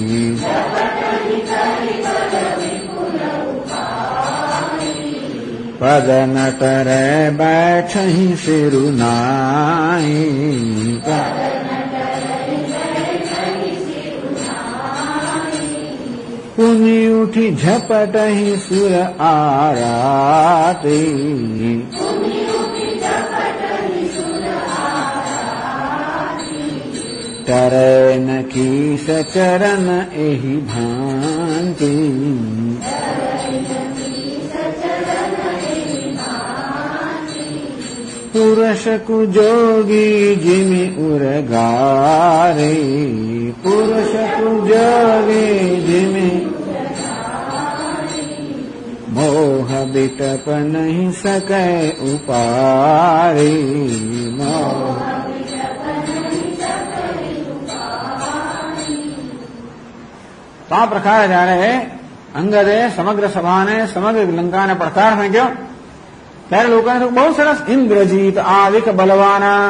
પદ નટરે બેઠહી સિરુનાઈ. પુની ઉઠી ઝપટહી સુર આરાતી, ટરે ન કીસ ચરણ એહી ભાંતિ. પુરુષ કુજોગી જીમી ઉરગારે, પુરુષ કુજોગી જીમી મોહ બિટપ નહીં સકે ઉપારી. મોહ તો આ પ્રકારે જયારે અંગદે સમગ્ર સભાને સમગ્ર લંકાને પડકાર ફેંક્યો ત્યારે લોકોને બહુ સરસ, ઇન્દ્રજીત આદિક બલવાના,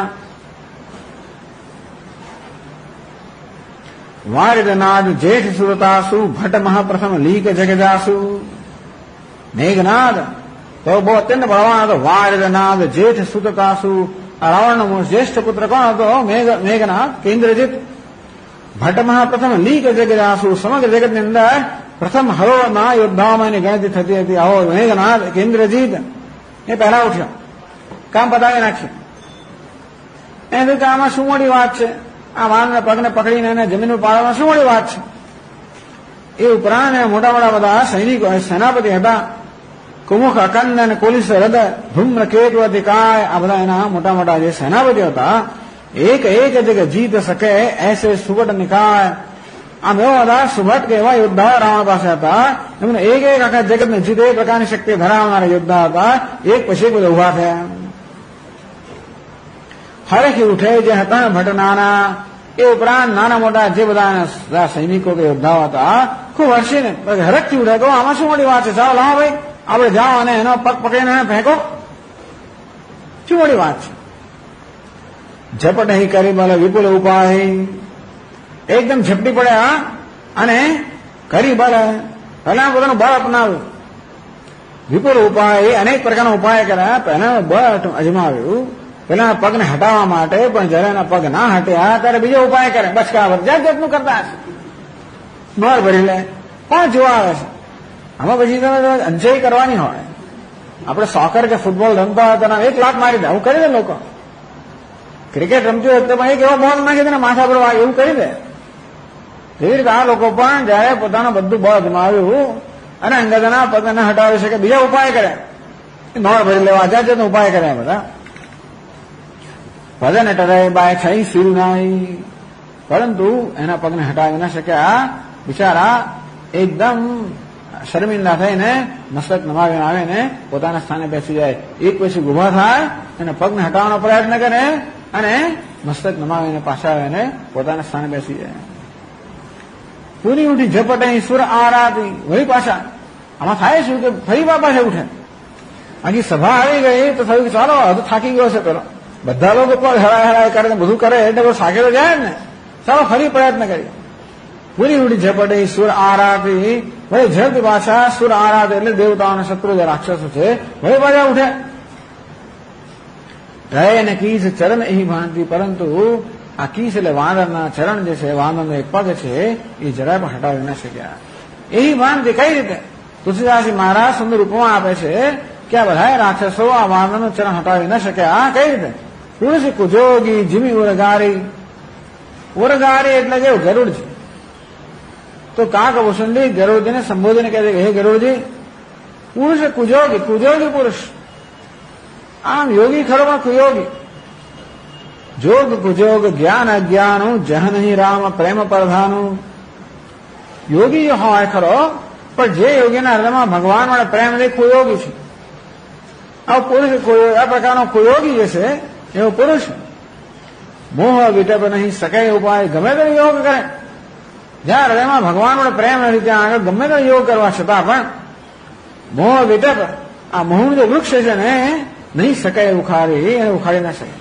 વારિદનાદ જેઠ સુરતાસુ, ભટ્ટ મહાપ્રથમ લીક જગજાસુ. મેઘનાદ તો બહુ અત્યંત બળવાન હતો. વારનાદ જેઠ સુતતાસુ. રાવણનો જ્યેષ્ઠ પુત્ર કોણ હતો? મેઘનાદ કે ઇન્દ્રજીત. ભટ્ટમાં પ્રથમ લીક જગદાસુ. સમગ્ર જગતની અંદર પ્રથમ હરોળના યોદ્ધાઓમાં એની ગણતરી થતી હતી. આવો મેઘનાદ કે ઇન્દ્રજીત એ પહેલા ઉઠ્યો, કામ પતાવી નાખ્યું. એને કે આમાં શું મોટી વાત છે? આ વાનના પગને પકડીને એને જમીન ઉપર પાડવામાં શું મોટી વાત છે? એ ઉપરાંત મોટા મોટા બધા સૈનિકો સેનાપતિ હતા. કુમુખ અકંદ અને કોલિસ હૃદય ધૂમ્ર કેતવતિકાય, આ બધા એના મોટા મોટા જે સેનાપતિઓ હતા. એક એક જગ્યા જીત શકે એસે સુબટ નિકાય. આમ એવા બધા સુભટ કે એવા યોદ્ધા રાવણ પાસે હતા. એમને એક એક આખા જગતને જીતે એ પ્રકારની શક્તિ ધરાવનારા યોદ્ધા હતા. એક પછી બધા ઉભા થયા. હરેખી ઉઠે જે હતા ભટનાના. એ ઉપરાંત નાના મોટા જે બધા સૈનિકો કે યોદ્ધાઓ હતા ખૂબ હર્ષીને હરખથી ઉઠે. કહો આમાં શું મોટી વાત છે? ચાલો લાવો ભાઈ, આપણે જાઓ અને એનો પગ પકડીને એને ફેંકો. શું મોટી વાત છે? ઝપટ અહીં કરી બોલે વિપુલ ઉપાય. એકદમ ઝપટી પડ્યા અને કરી બોલે પહેલા પોતાનું બળ અપનાવ્યું. વિપુલ ઉપાય અનેક પ્રકારના ઉપાય કર્યા. પહેલા બળ અજમાવ્યું પેલા પગને હટાવવા માટે, પણ જયારે એના પગ ના હટ્યા ત્યારે બીજો ઉપાય કરે. બચકાવટ જાત જાતનું કરતા હશે. મોર ભરી લે. કોણ જોવા આવે છે? આમાં પછી તમે અંજય કરવાની હોય. આપણે સોકર કે ફૂટબોલ રમતા હોય તો એક લાત મારી દે, આવું કરી દે લોકો. ક્રિકેટ રમતું હોય તો એક એવો બોલ નાખી દે ને માથા પર એવું કરી દે. એવી રીતે આ લોકો પણ જયારે પોતાનું બધું બળ અજમાવ્યું અને અંગદના પગને હટાવી શકે બીજા ઉપાય કરે. મોર ભરી લેવા જાત જાતનો ઉપાય કર્યા બધા. ભજન ટરે બાય થઈ સીલ નાઈ. પરંતુ એના પગને હટાવી ન શક્યા. બિચારા એકદમ શર્મિંદા થઈને મસ્તક નમાવીને આવીને પોતાના સ્થાને બેસી જાય. એક પછી ઉભા થાય અને પગને હટાવવાનો પ્રયત્ન કરે અને મસ્તક નમાવીને પાછા આવીને પોતાના સ્થાને બેસી જાય. પૂરી ઉઠી ઝપટ અહીં સુર આરાતી. વળી પાછા આમાં થાય શું કે ફરી પાછા ઉઠે. આખી સભા આવી ગઈ તો થયું કે ચાલો હજુ થાકી ગયો છે પેલો. બધા લોકો પણ હરાય કરે બધું કરે એટલે સાકેલો જાય ને. ચાલો ફરી પ્રયત્ન કરીએ. પૂરી ઉડી ઝપટે સુર આરાતી. વળી ઝડપી પાછા સુર આરાત એટલે દેવતાઓના શત્રુ જે રાક્ષસો છે વળી પાછા ઉઠે. રહે ને કીસ ચરણ અહીં ભાંતિ. પરંતુ આ કીસ એટલે વાંદરના ચરણ જે છે, વાંદરનો એક પગ છે એ જરાય પણ હટાવી ન શક્યા. એही ભાંતિ કઈ રીતે? તુલસીદાસજી મહારાજ સુંદર ઉપમા આપે છે કે આ બધા રાક્ષસો આ વાંદરનું ચરણ હટાવી ન શક્યા. કઈ રીતે? તુલસી કુજોગી જીમી ઉરગારી. ઉરગારી એટલે કેવું? ગરુડ છે. તો કાક વસુંડી ગરુડજીને સંબોધન કહે છે કે હે ગરુડજી, પુરુષ કુજોગી, કુજોગી પુરુષ. આમ યોગી ખરો પણ કુયોગી. જોગ કુજોગ જ્ઞાન અજ્ઞાનું જહ નહીં રામ પ્રેમ પ્રધાનું. યોગી હોય ખરો પણ જે યોગીના હૃદયમાં ભગવાન વડે પ્રેમ નથી કુયોગી છે. આ પુરુષ આ પ્રકારનો કુયોગી જે છે એવો પુરુષ. મોહ વિટપ નહીં સકાય ઉપાય. ગમે તે યોગ કરે, જ્યાં હૃદયમાં ભગવાન વડે પ્રેમ નથી ત્યાં આગળ ગમે તે યોગ કરવા છતાં પણ મોહ વિટપ, આ મોહનું જે વૃક્ષ છે ને નહીં શકાય ઉખાડી, એને ઉખાડી ના શકે.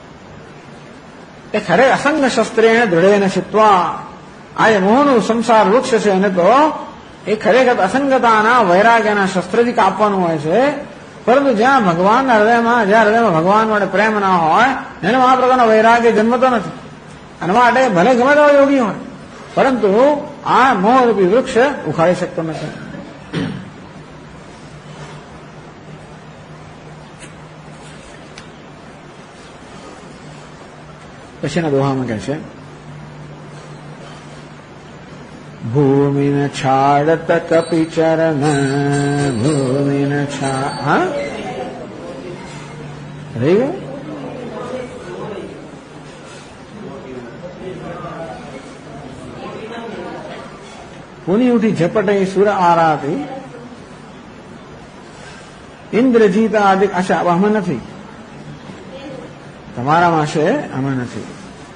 એ ખરે અસંગ શસ્ત્રેણ દૃઢેન ચિત્વા. આ જે મોહનું સંસાર વૃક્ષ છે એને તો એ ખરેખર અસંગતાના વૈરાગ્યના શસ્ત્રથી કાપવાનું હોય છે. પરંતુ જ્યાં ભગવાનના હૃદયમાં, જ્યાં હૃદયમાં ભગવાન માટે પ્રેમ ના હોય એને આ પ્રકારનો વૈરાગ્ય જન્મતો નથી. અને માટે ભલે ગમે તેવો યોગી હોય પરંતુ આ મોહરૂપી વૃક્ષ ઉખાડી શકતો નથી. પછીના દોહામાં કહે છે ભૂમિન છાડત કપી ચરણ. ભૂમિન હા રહી ગયો. પુની ઉઠી ઝપટે સુર આરાતી. ઇન્દ્રજીત આદિ. અચ્છા આમાં નથી, તમારામાં છે, આમાં નથી.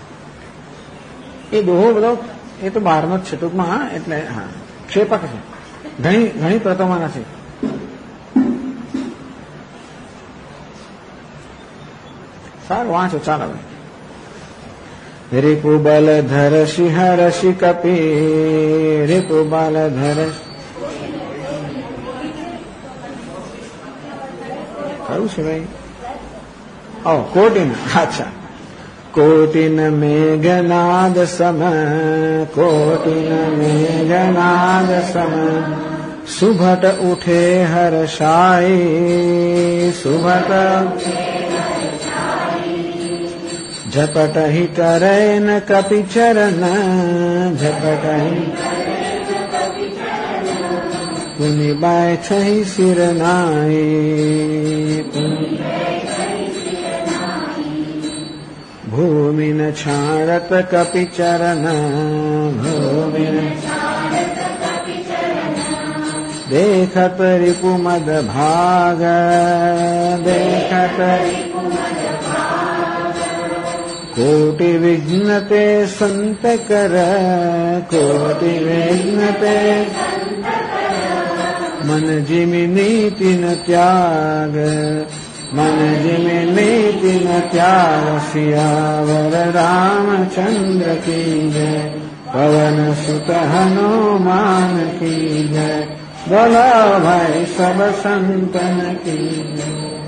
એ દોહો બધો એ તો બહારનો જ છે ટૂંકમાં. એટલે હા ક્ષેપક છે, ઘણી પ્રતોમાં નથી. સારું વાંચો ચાલો. રિપુબલ ધર સિંહર કપી. રિપુબલ ધર કયું છે ભાઈ? કોટિન. અચ્છા. કોટિન મેઘનાદ સમ, કોટિન મેઘનાદ સમ, સુભટ ઉઠે હર્ષાઈ, સુભટ ઝપટ હિ કરે ન કપિચરણ, ઝપટ હિ પુનિ બાય છહી શિરનાઈ, ભૂમિન છાણત કપિચરણ, ભૂમિન દેખત રિપુમદ ભાગ, દેખત કોટિ વિઘ્ન તે સંત કર, કોટિ વિઘ્ન તે મન જીમિ નીતિ ન ત્યાગ, મન જીમિ નીતિ ન ત્યાગ, સિયાવર રામચંદ્ર કી જય, પવન સુત હનુમાન કી જય, બોલો ભાઈ સબ સંતન કી જય.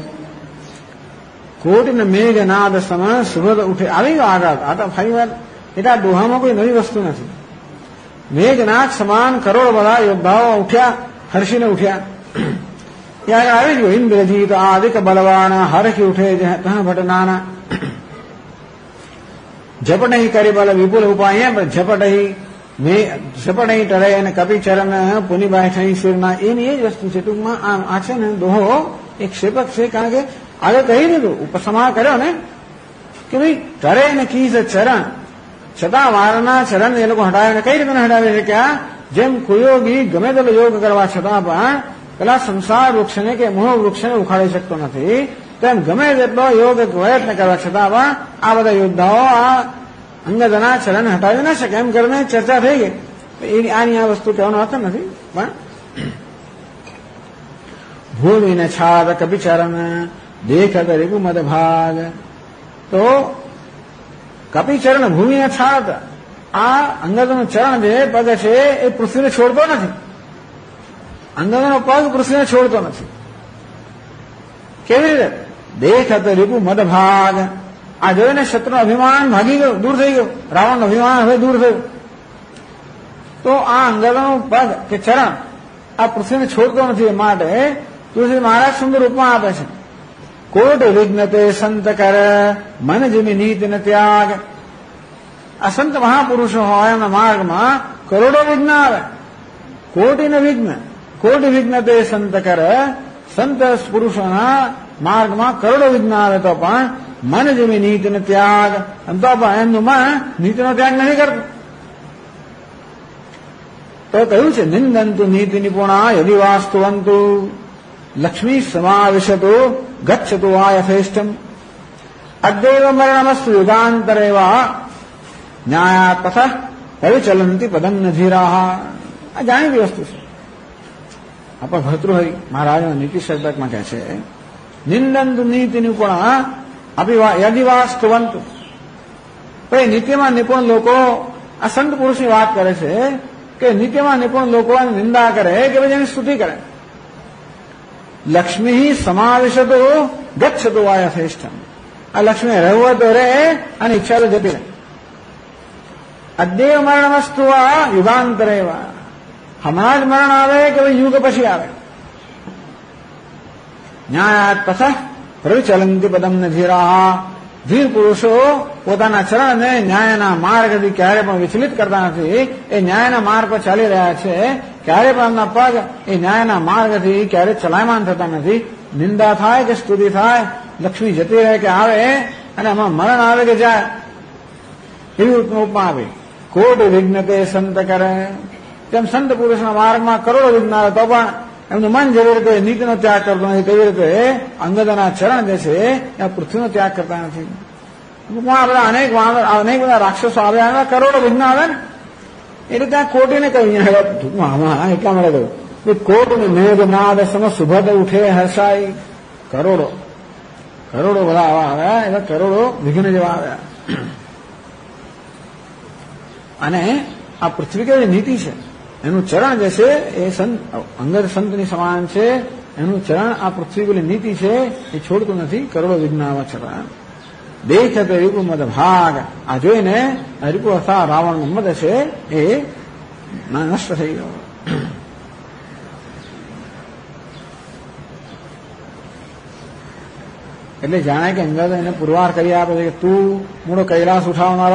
કોટિન મેઘનાદ સમ સુભદ ઉઠે. આવી ગયો આગળ. આ તો ફરી વાર એટલા દોહામાં કોઈ નવી વસ્તુ નથી. મેઘનાદ સમાન કરોડ બધા યોદ્ધાઓ ઉઠ્યા, હર્ષીને ઉઠ્યા. ત્યાં આગળ આવી ગયો ઇન્દ્રજીત આદિક બલવાન હરખી ઉઠે ભટનાના, ઝપટહી કરી બલ વિપુલ ઉપાય, ઝપટહી ટળે અને કપિચરણ પુનિબાઈ થઈ શિરના. એની એ જ વસ્તુ છે. ટૂંકમાં આ છે ને દોહો એક ક્ષેપક છે. કારણ કે આગળ કહી દીધું, ઉપસમા કર્યો ને કે ભાઈ ટળે ને કીઝ ચરણ, છતાં વારના ચરણ એ લોકો હટાવે. કઈ રીતે હટાવે છે કે આ જેમ કુયોગી ગમે તેટલો યોગ કરવા છતાં પણ પેલા સંસાર વૃક્ષને કે મોહ વૃક્ષને ઉખાડી શકતો નથી, તેમ ગમે તેટલો યોગ પ્રયત્ન કરવા છતાં પણ આ બધા યોદ્ધાઓ આ અંગદના ચરણ હટાવી ના શકે. એમ કરીને ચર્ચા થઈ ગઈ. આની આ વસ્તુ કહેવાનો અર્થ નથી. પણ ભૂમિને છાદ કપિચરણ દેખત રિપુમદ ભાગ. તો કપિચરણ ભૂમિને છાદ, આ અંગદનું ચરણ જે પગ છે એ પૃથ્વીને છોડતો નથી. અંગદનો પગ પૃથ્વીને છોડતો નથી. કેવી રીતે? દેખત રિપુમદ ભાગ. આ જોઈને શત્રુનું અભિમાન ભાગી ગયું, દૂર થઈ ગયું. રાવણનું અભિમાન હવે દૂર થયું. તો આ અંગદનો પગ કે ચરણ આ પૃથ્વીને છોડતો નથી. એ માટે તુલસી મહારાજ સુંદર ઉપમા આપે છે. કોટ વિઘ્ન તે સંત કર, મન જીમી નીતિ ન ત્યાગ. આ સંત મહાપુરુષો હોય એમના માર્ગમાં કરોડો વિઘ્ન આવે. કોટિન વિઘ્ન, કોટિ વિઘ્ન તે સંત કર. સંત પુરુષોના માર્ગમાં કરોડો વિઘ્ન આવે તો પણ મન જીમી નીતિ ન ત્યાગ, તો પણ એમનું મન નીતિનો ત્યાગ નથી કરતું. તો કહ્યું છે નિંદંતુ નીતિ નિપુણા યદિ વાસ્તુવંતુ, લક્ષ્મી સમાવિશતુ ગચ્છતુ વા યથેષ્ટમ, અદ્યૈવ મરણમસ્તુ યુગાંતરેવા, ન્યાયાત પથઃ પરિચલંતિ પદં નધીરાહ. આ જાણીતી વસ્તુ છે. આપણા ભર્તૃહરિ મહારાજના નીતિ શતકમાં કહે છે નિંદંતુ નીતિ નિપુણા યદિવાસ્તુવંતુ. ભાઈ નીતિમાં નિપુણ લોકો આ સંત પુરુષની વાત કરે છે કે નીતિમાં નિપુણ લોકો નિંદા કરે કે ભાઈ એની સ્તુતિ કરે. લક્ષ્મી સમાવિશતો ગચ્છતો વા યથેષ્ટમ. આ લક્ષ્મી રહેવું તો રહે અને ઈચ્છા તો જતી રહે. અદ્યૈવ મરણમસ્તુ વા યુગાંતરેવા. હમણાં જ મરણ આવે કે ભાઈ યુગ પછી આવે. ન્યાયાત પથઃ પ્રવિચલંતિ પદમ નધીરાહ. ધીર પુરુષો પોતાના ચરણને ન્યાયના માર્ગથી ક્યારે પણ વિચલિત કરતા નથી. એ ન્યાયના માર્ગ પર ચાલી રહ્યા છે. ક્યારે પણ એમના પગ એ ન્યાયના માર્ગથી ક્યારે ચલાયમાન થતા નથી. નિંદા થાય કે સ્તુતિ થાય, લક્ષ્મી જતી રહે કે આવે, અને આમાં મરણ આવે કે જાય, એવી ઉપમા આપી. કોટ વિઘ્ન તે સંત કરે. તેમ સંત પુરુષના માર્ગમાં કરોડો વિઘ્ન આવે તો પણ એમનું મન જેવી રીતે નીતિનો ત્યાગ કરતો નથી, તેવી રીતે અંગદના ચરણ જે છે એ પૃથ્વીનો ત્યાગ કરતા નથી. બધા અનેક બધા રાક્ષસો આવ્યા, કરોડો વિઘ્ન આવે ને એ રીતે આ કોટીને કહ્યું આમાં એટલા મળે કહ્યું કોટ મેઘનાદ સમ સુભદ ઉઠે હર્ષાઈ. કરોડો બધા આવા આવ્યા, એવા કરોડો વિઘ્ન જેવા આવ્યા. અને આ પૃથ્વી કેવી નીતિ છે, એનું ચરણ જે છે એ અંગદ સંતની સમાન છે. એનું ચરણ આ પૃથ્વી પેલી નીતિ છે એ છોડતું નથી. કરોડો વિઘ્ન આવા છતાં દેખે તો રીપુ મદ ભાગ. આ જોઈને આ રીપુ અર્થાત રાવણનો મદ છે એ નષ્ટ થઈ ગયો. એટલે જાણે કે અંગદ એને પુરવાર કરી આપે છે કે તું મૂળો કૈલાસ ઉઠાવનારો,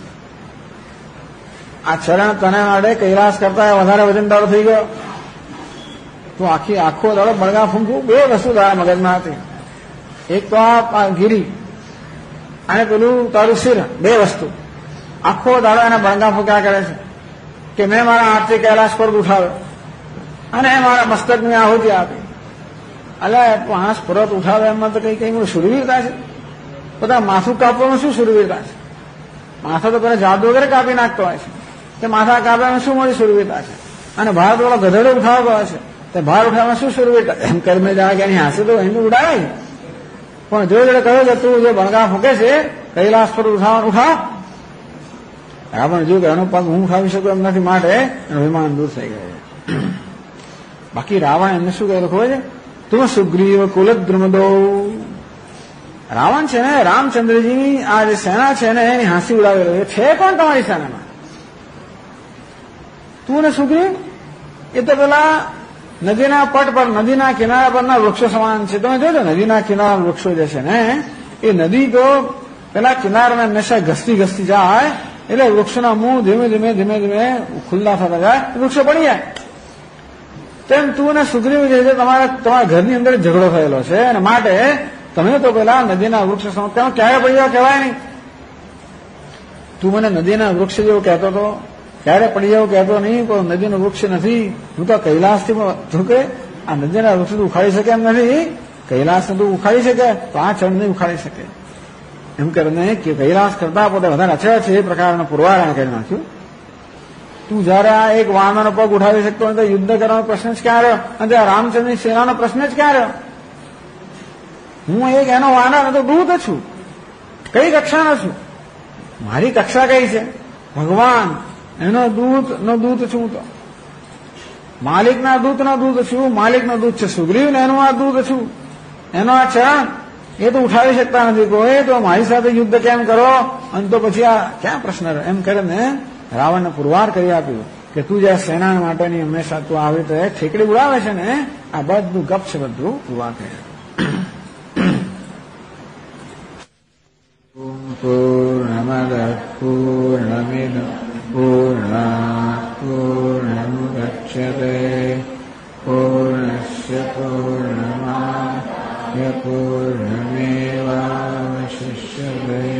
આ ચરણ તને અડે કૈલાસ કરતા વધારે વજનદારો થઈ ગયો. તું આખો દાડો બળગા ફૂંકું, બે વસ્તુ તારા મગજમાં હતી. એક તો આ ગીરી અને પેલું તારું શિર, બે વસ્તુ આખો દાડો એને બળગા ફૂંક્યા કરે છે કે મેં મારા હાથથી કૈલાસ પર ઉઠાવ્યો અને મારા મસ્તકની આહુતિ આપી. અલે પાંચ પર્વત ઉઠાવે એમાં તો કઈ શુરવીરતા છે? બધા માથું કાપવાનું શું શુરવીરતા છે? માથા તો પેલા જાદુ વગેરે કાપી નાખતો હોય છે, તે માથા કાપવામાં શું મારી શુરવીરતા છે? અને ભાર થોડો ગધેડો ઉઠાવતો હોય છે, તે ભાર ઉઠાવવામાં શું શુરવીરતા? એમ કર્મે જાણે કે એની હાંસે તો એને ઉડાવે. પણ જોડે જોડે કહ્યું કે તું જે બણગા ફૂંકે છે કૈલાસ પર ઉઠાવવાનું ઉઠાવ. રાવણ જોયું કે એનો પગ હું ઉઠાવી શકું એમ નથી, માટે એનું વિમાન દૂર થઈ ગયું. બાકી રાવણ એમને શું કહેલું ખબર છે? તું સુગ્રીવ કુલદ્રુમદો. રાવણ છે ને રામચંદ્રજીની આ જે સેના છે ને એની હાંસી ઉડાવેલો છે. કોણ તમારી સેનામાં? તું ને સુગ્રીવ એ તો પેલા નદીના પટ પર, નદીના કિનારા પરના વૃક્ષો સમાન છે. તમે જોજો નદીના કિનારા વૃક્ષો જે છે ને એ નદી તો પેલા કિનારાને હંમેશા ઘસતી ઘસતી જાય એટલે વૃક્ષોના મું ધીમે ધીમે ધીમે ધીમે ખુલ્લા થતા જાય, વૃક્ષો પડી જાય. તેમ તું ને સુગ્રીવ જે છે તમારા ઘરની અંદર ઝઘડો થયેલો છે અને માટે તમે તો પેલા નદીના વૃક્ષ ક્યારે પડી જાવ કહેવાય નહીં. તું મને નદીના વૃક્ષ જેવો કહેતો હતો, ક્યારે પડી જાવ કહેતો નહીં, પણ નદીનું વૃક્ષ નથી. હું તો કૈલાસથી તું કે આ નદીના વૃક્ષ ઉખાડી શકે એમ નથી, કૈલાસને તું ઉખાડી શકે તો આ ચરણ નહીં ઉખાડી શકે. એમ કરીને કે કૈલાસ કરતા પોતે વધારે અચળ છે એ પ્રકારનો પુરવાર કરી નાખ્યું. તું જયારે આ એક વાનરનો પગ ઉઠાવી શકતો હોય તો યુદ્ધ કરવાનો પ્રશ્ન જ ક્યાં રહ્યો? અને રામચંદ્રની સેનાનો પ્રશ્ન જ ક્યાં રહ્યો? હું એક એનો વાનર તો દૂત છું, કઈ કક્ષાનો છું? મારી કક્ષા કઈ છે? ભગવાન એનો દૂત છું હું તો. માલિકના દૂતનો દૂત છું, માલિકનો દૂત છે સુગ્રીવ ને એનું આ દૂત છું. એનો આ ચરણ એ તો ઉઠાવી શકતા નથી કોઈ, તો મારી સાથે યુદ્ધ કેમ કરો? અને તો પછી આ ક્યાં પ્રશ્ન રહ્યો? એમ કરીને રાવણને પુરવાર કરી આપ્યું કે તું જે સેના માટેની હંમેશા તું આવી રીતે ઠેકડી ઉડાવે છે ને આ બધું ગપ છે, બધું પુરવાર કર્યું. પૂર્ણમદ પૂર્ણમિદ પૂર્ણાત પૂર્ણમુદચ્યતે પૂર્ણસ્ય પૂર્ણમાદાય પૂર્ણમેવાવશિષ્યતે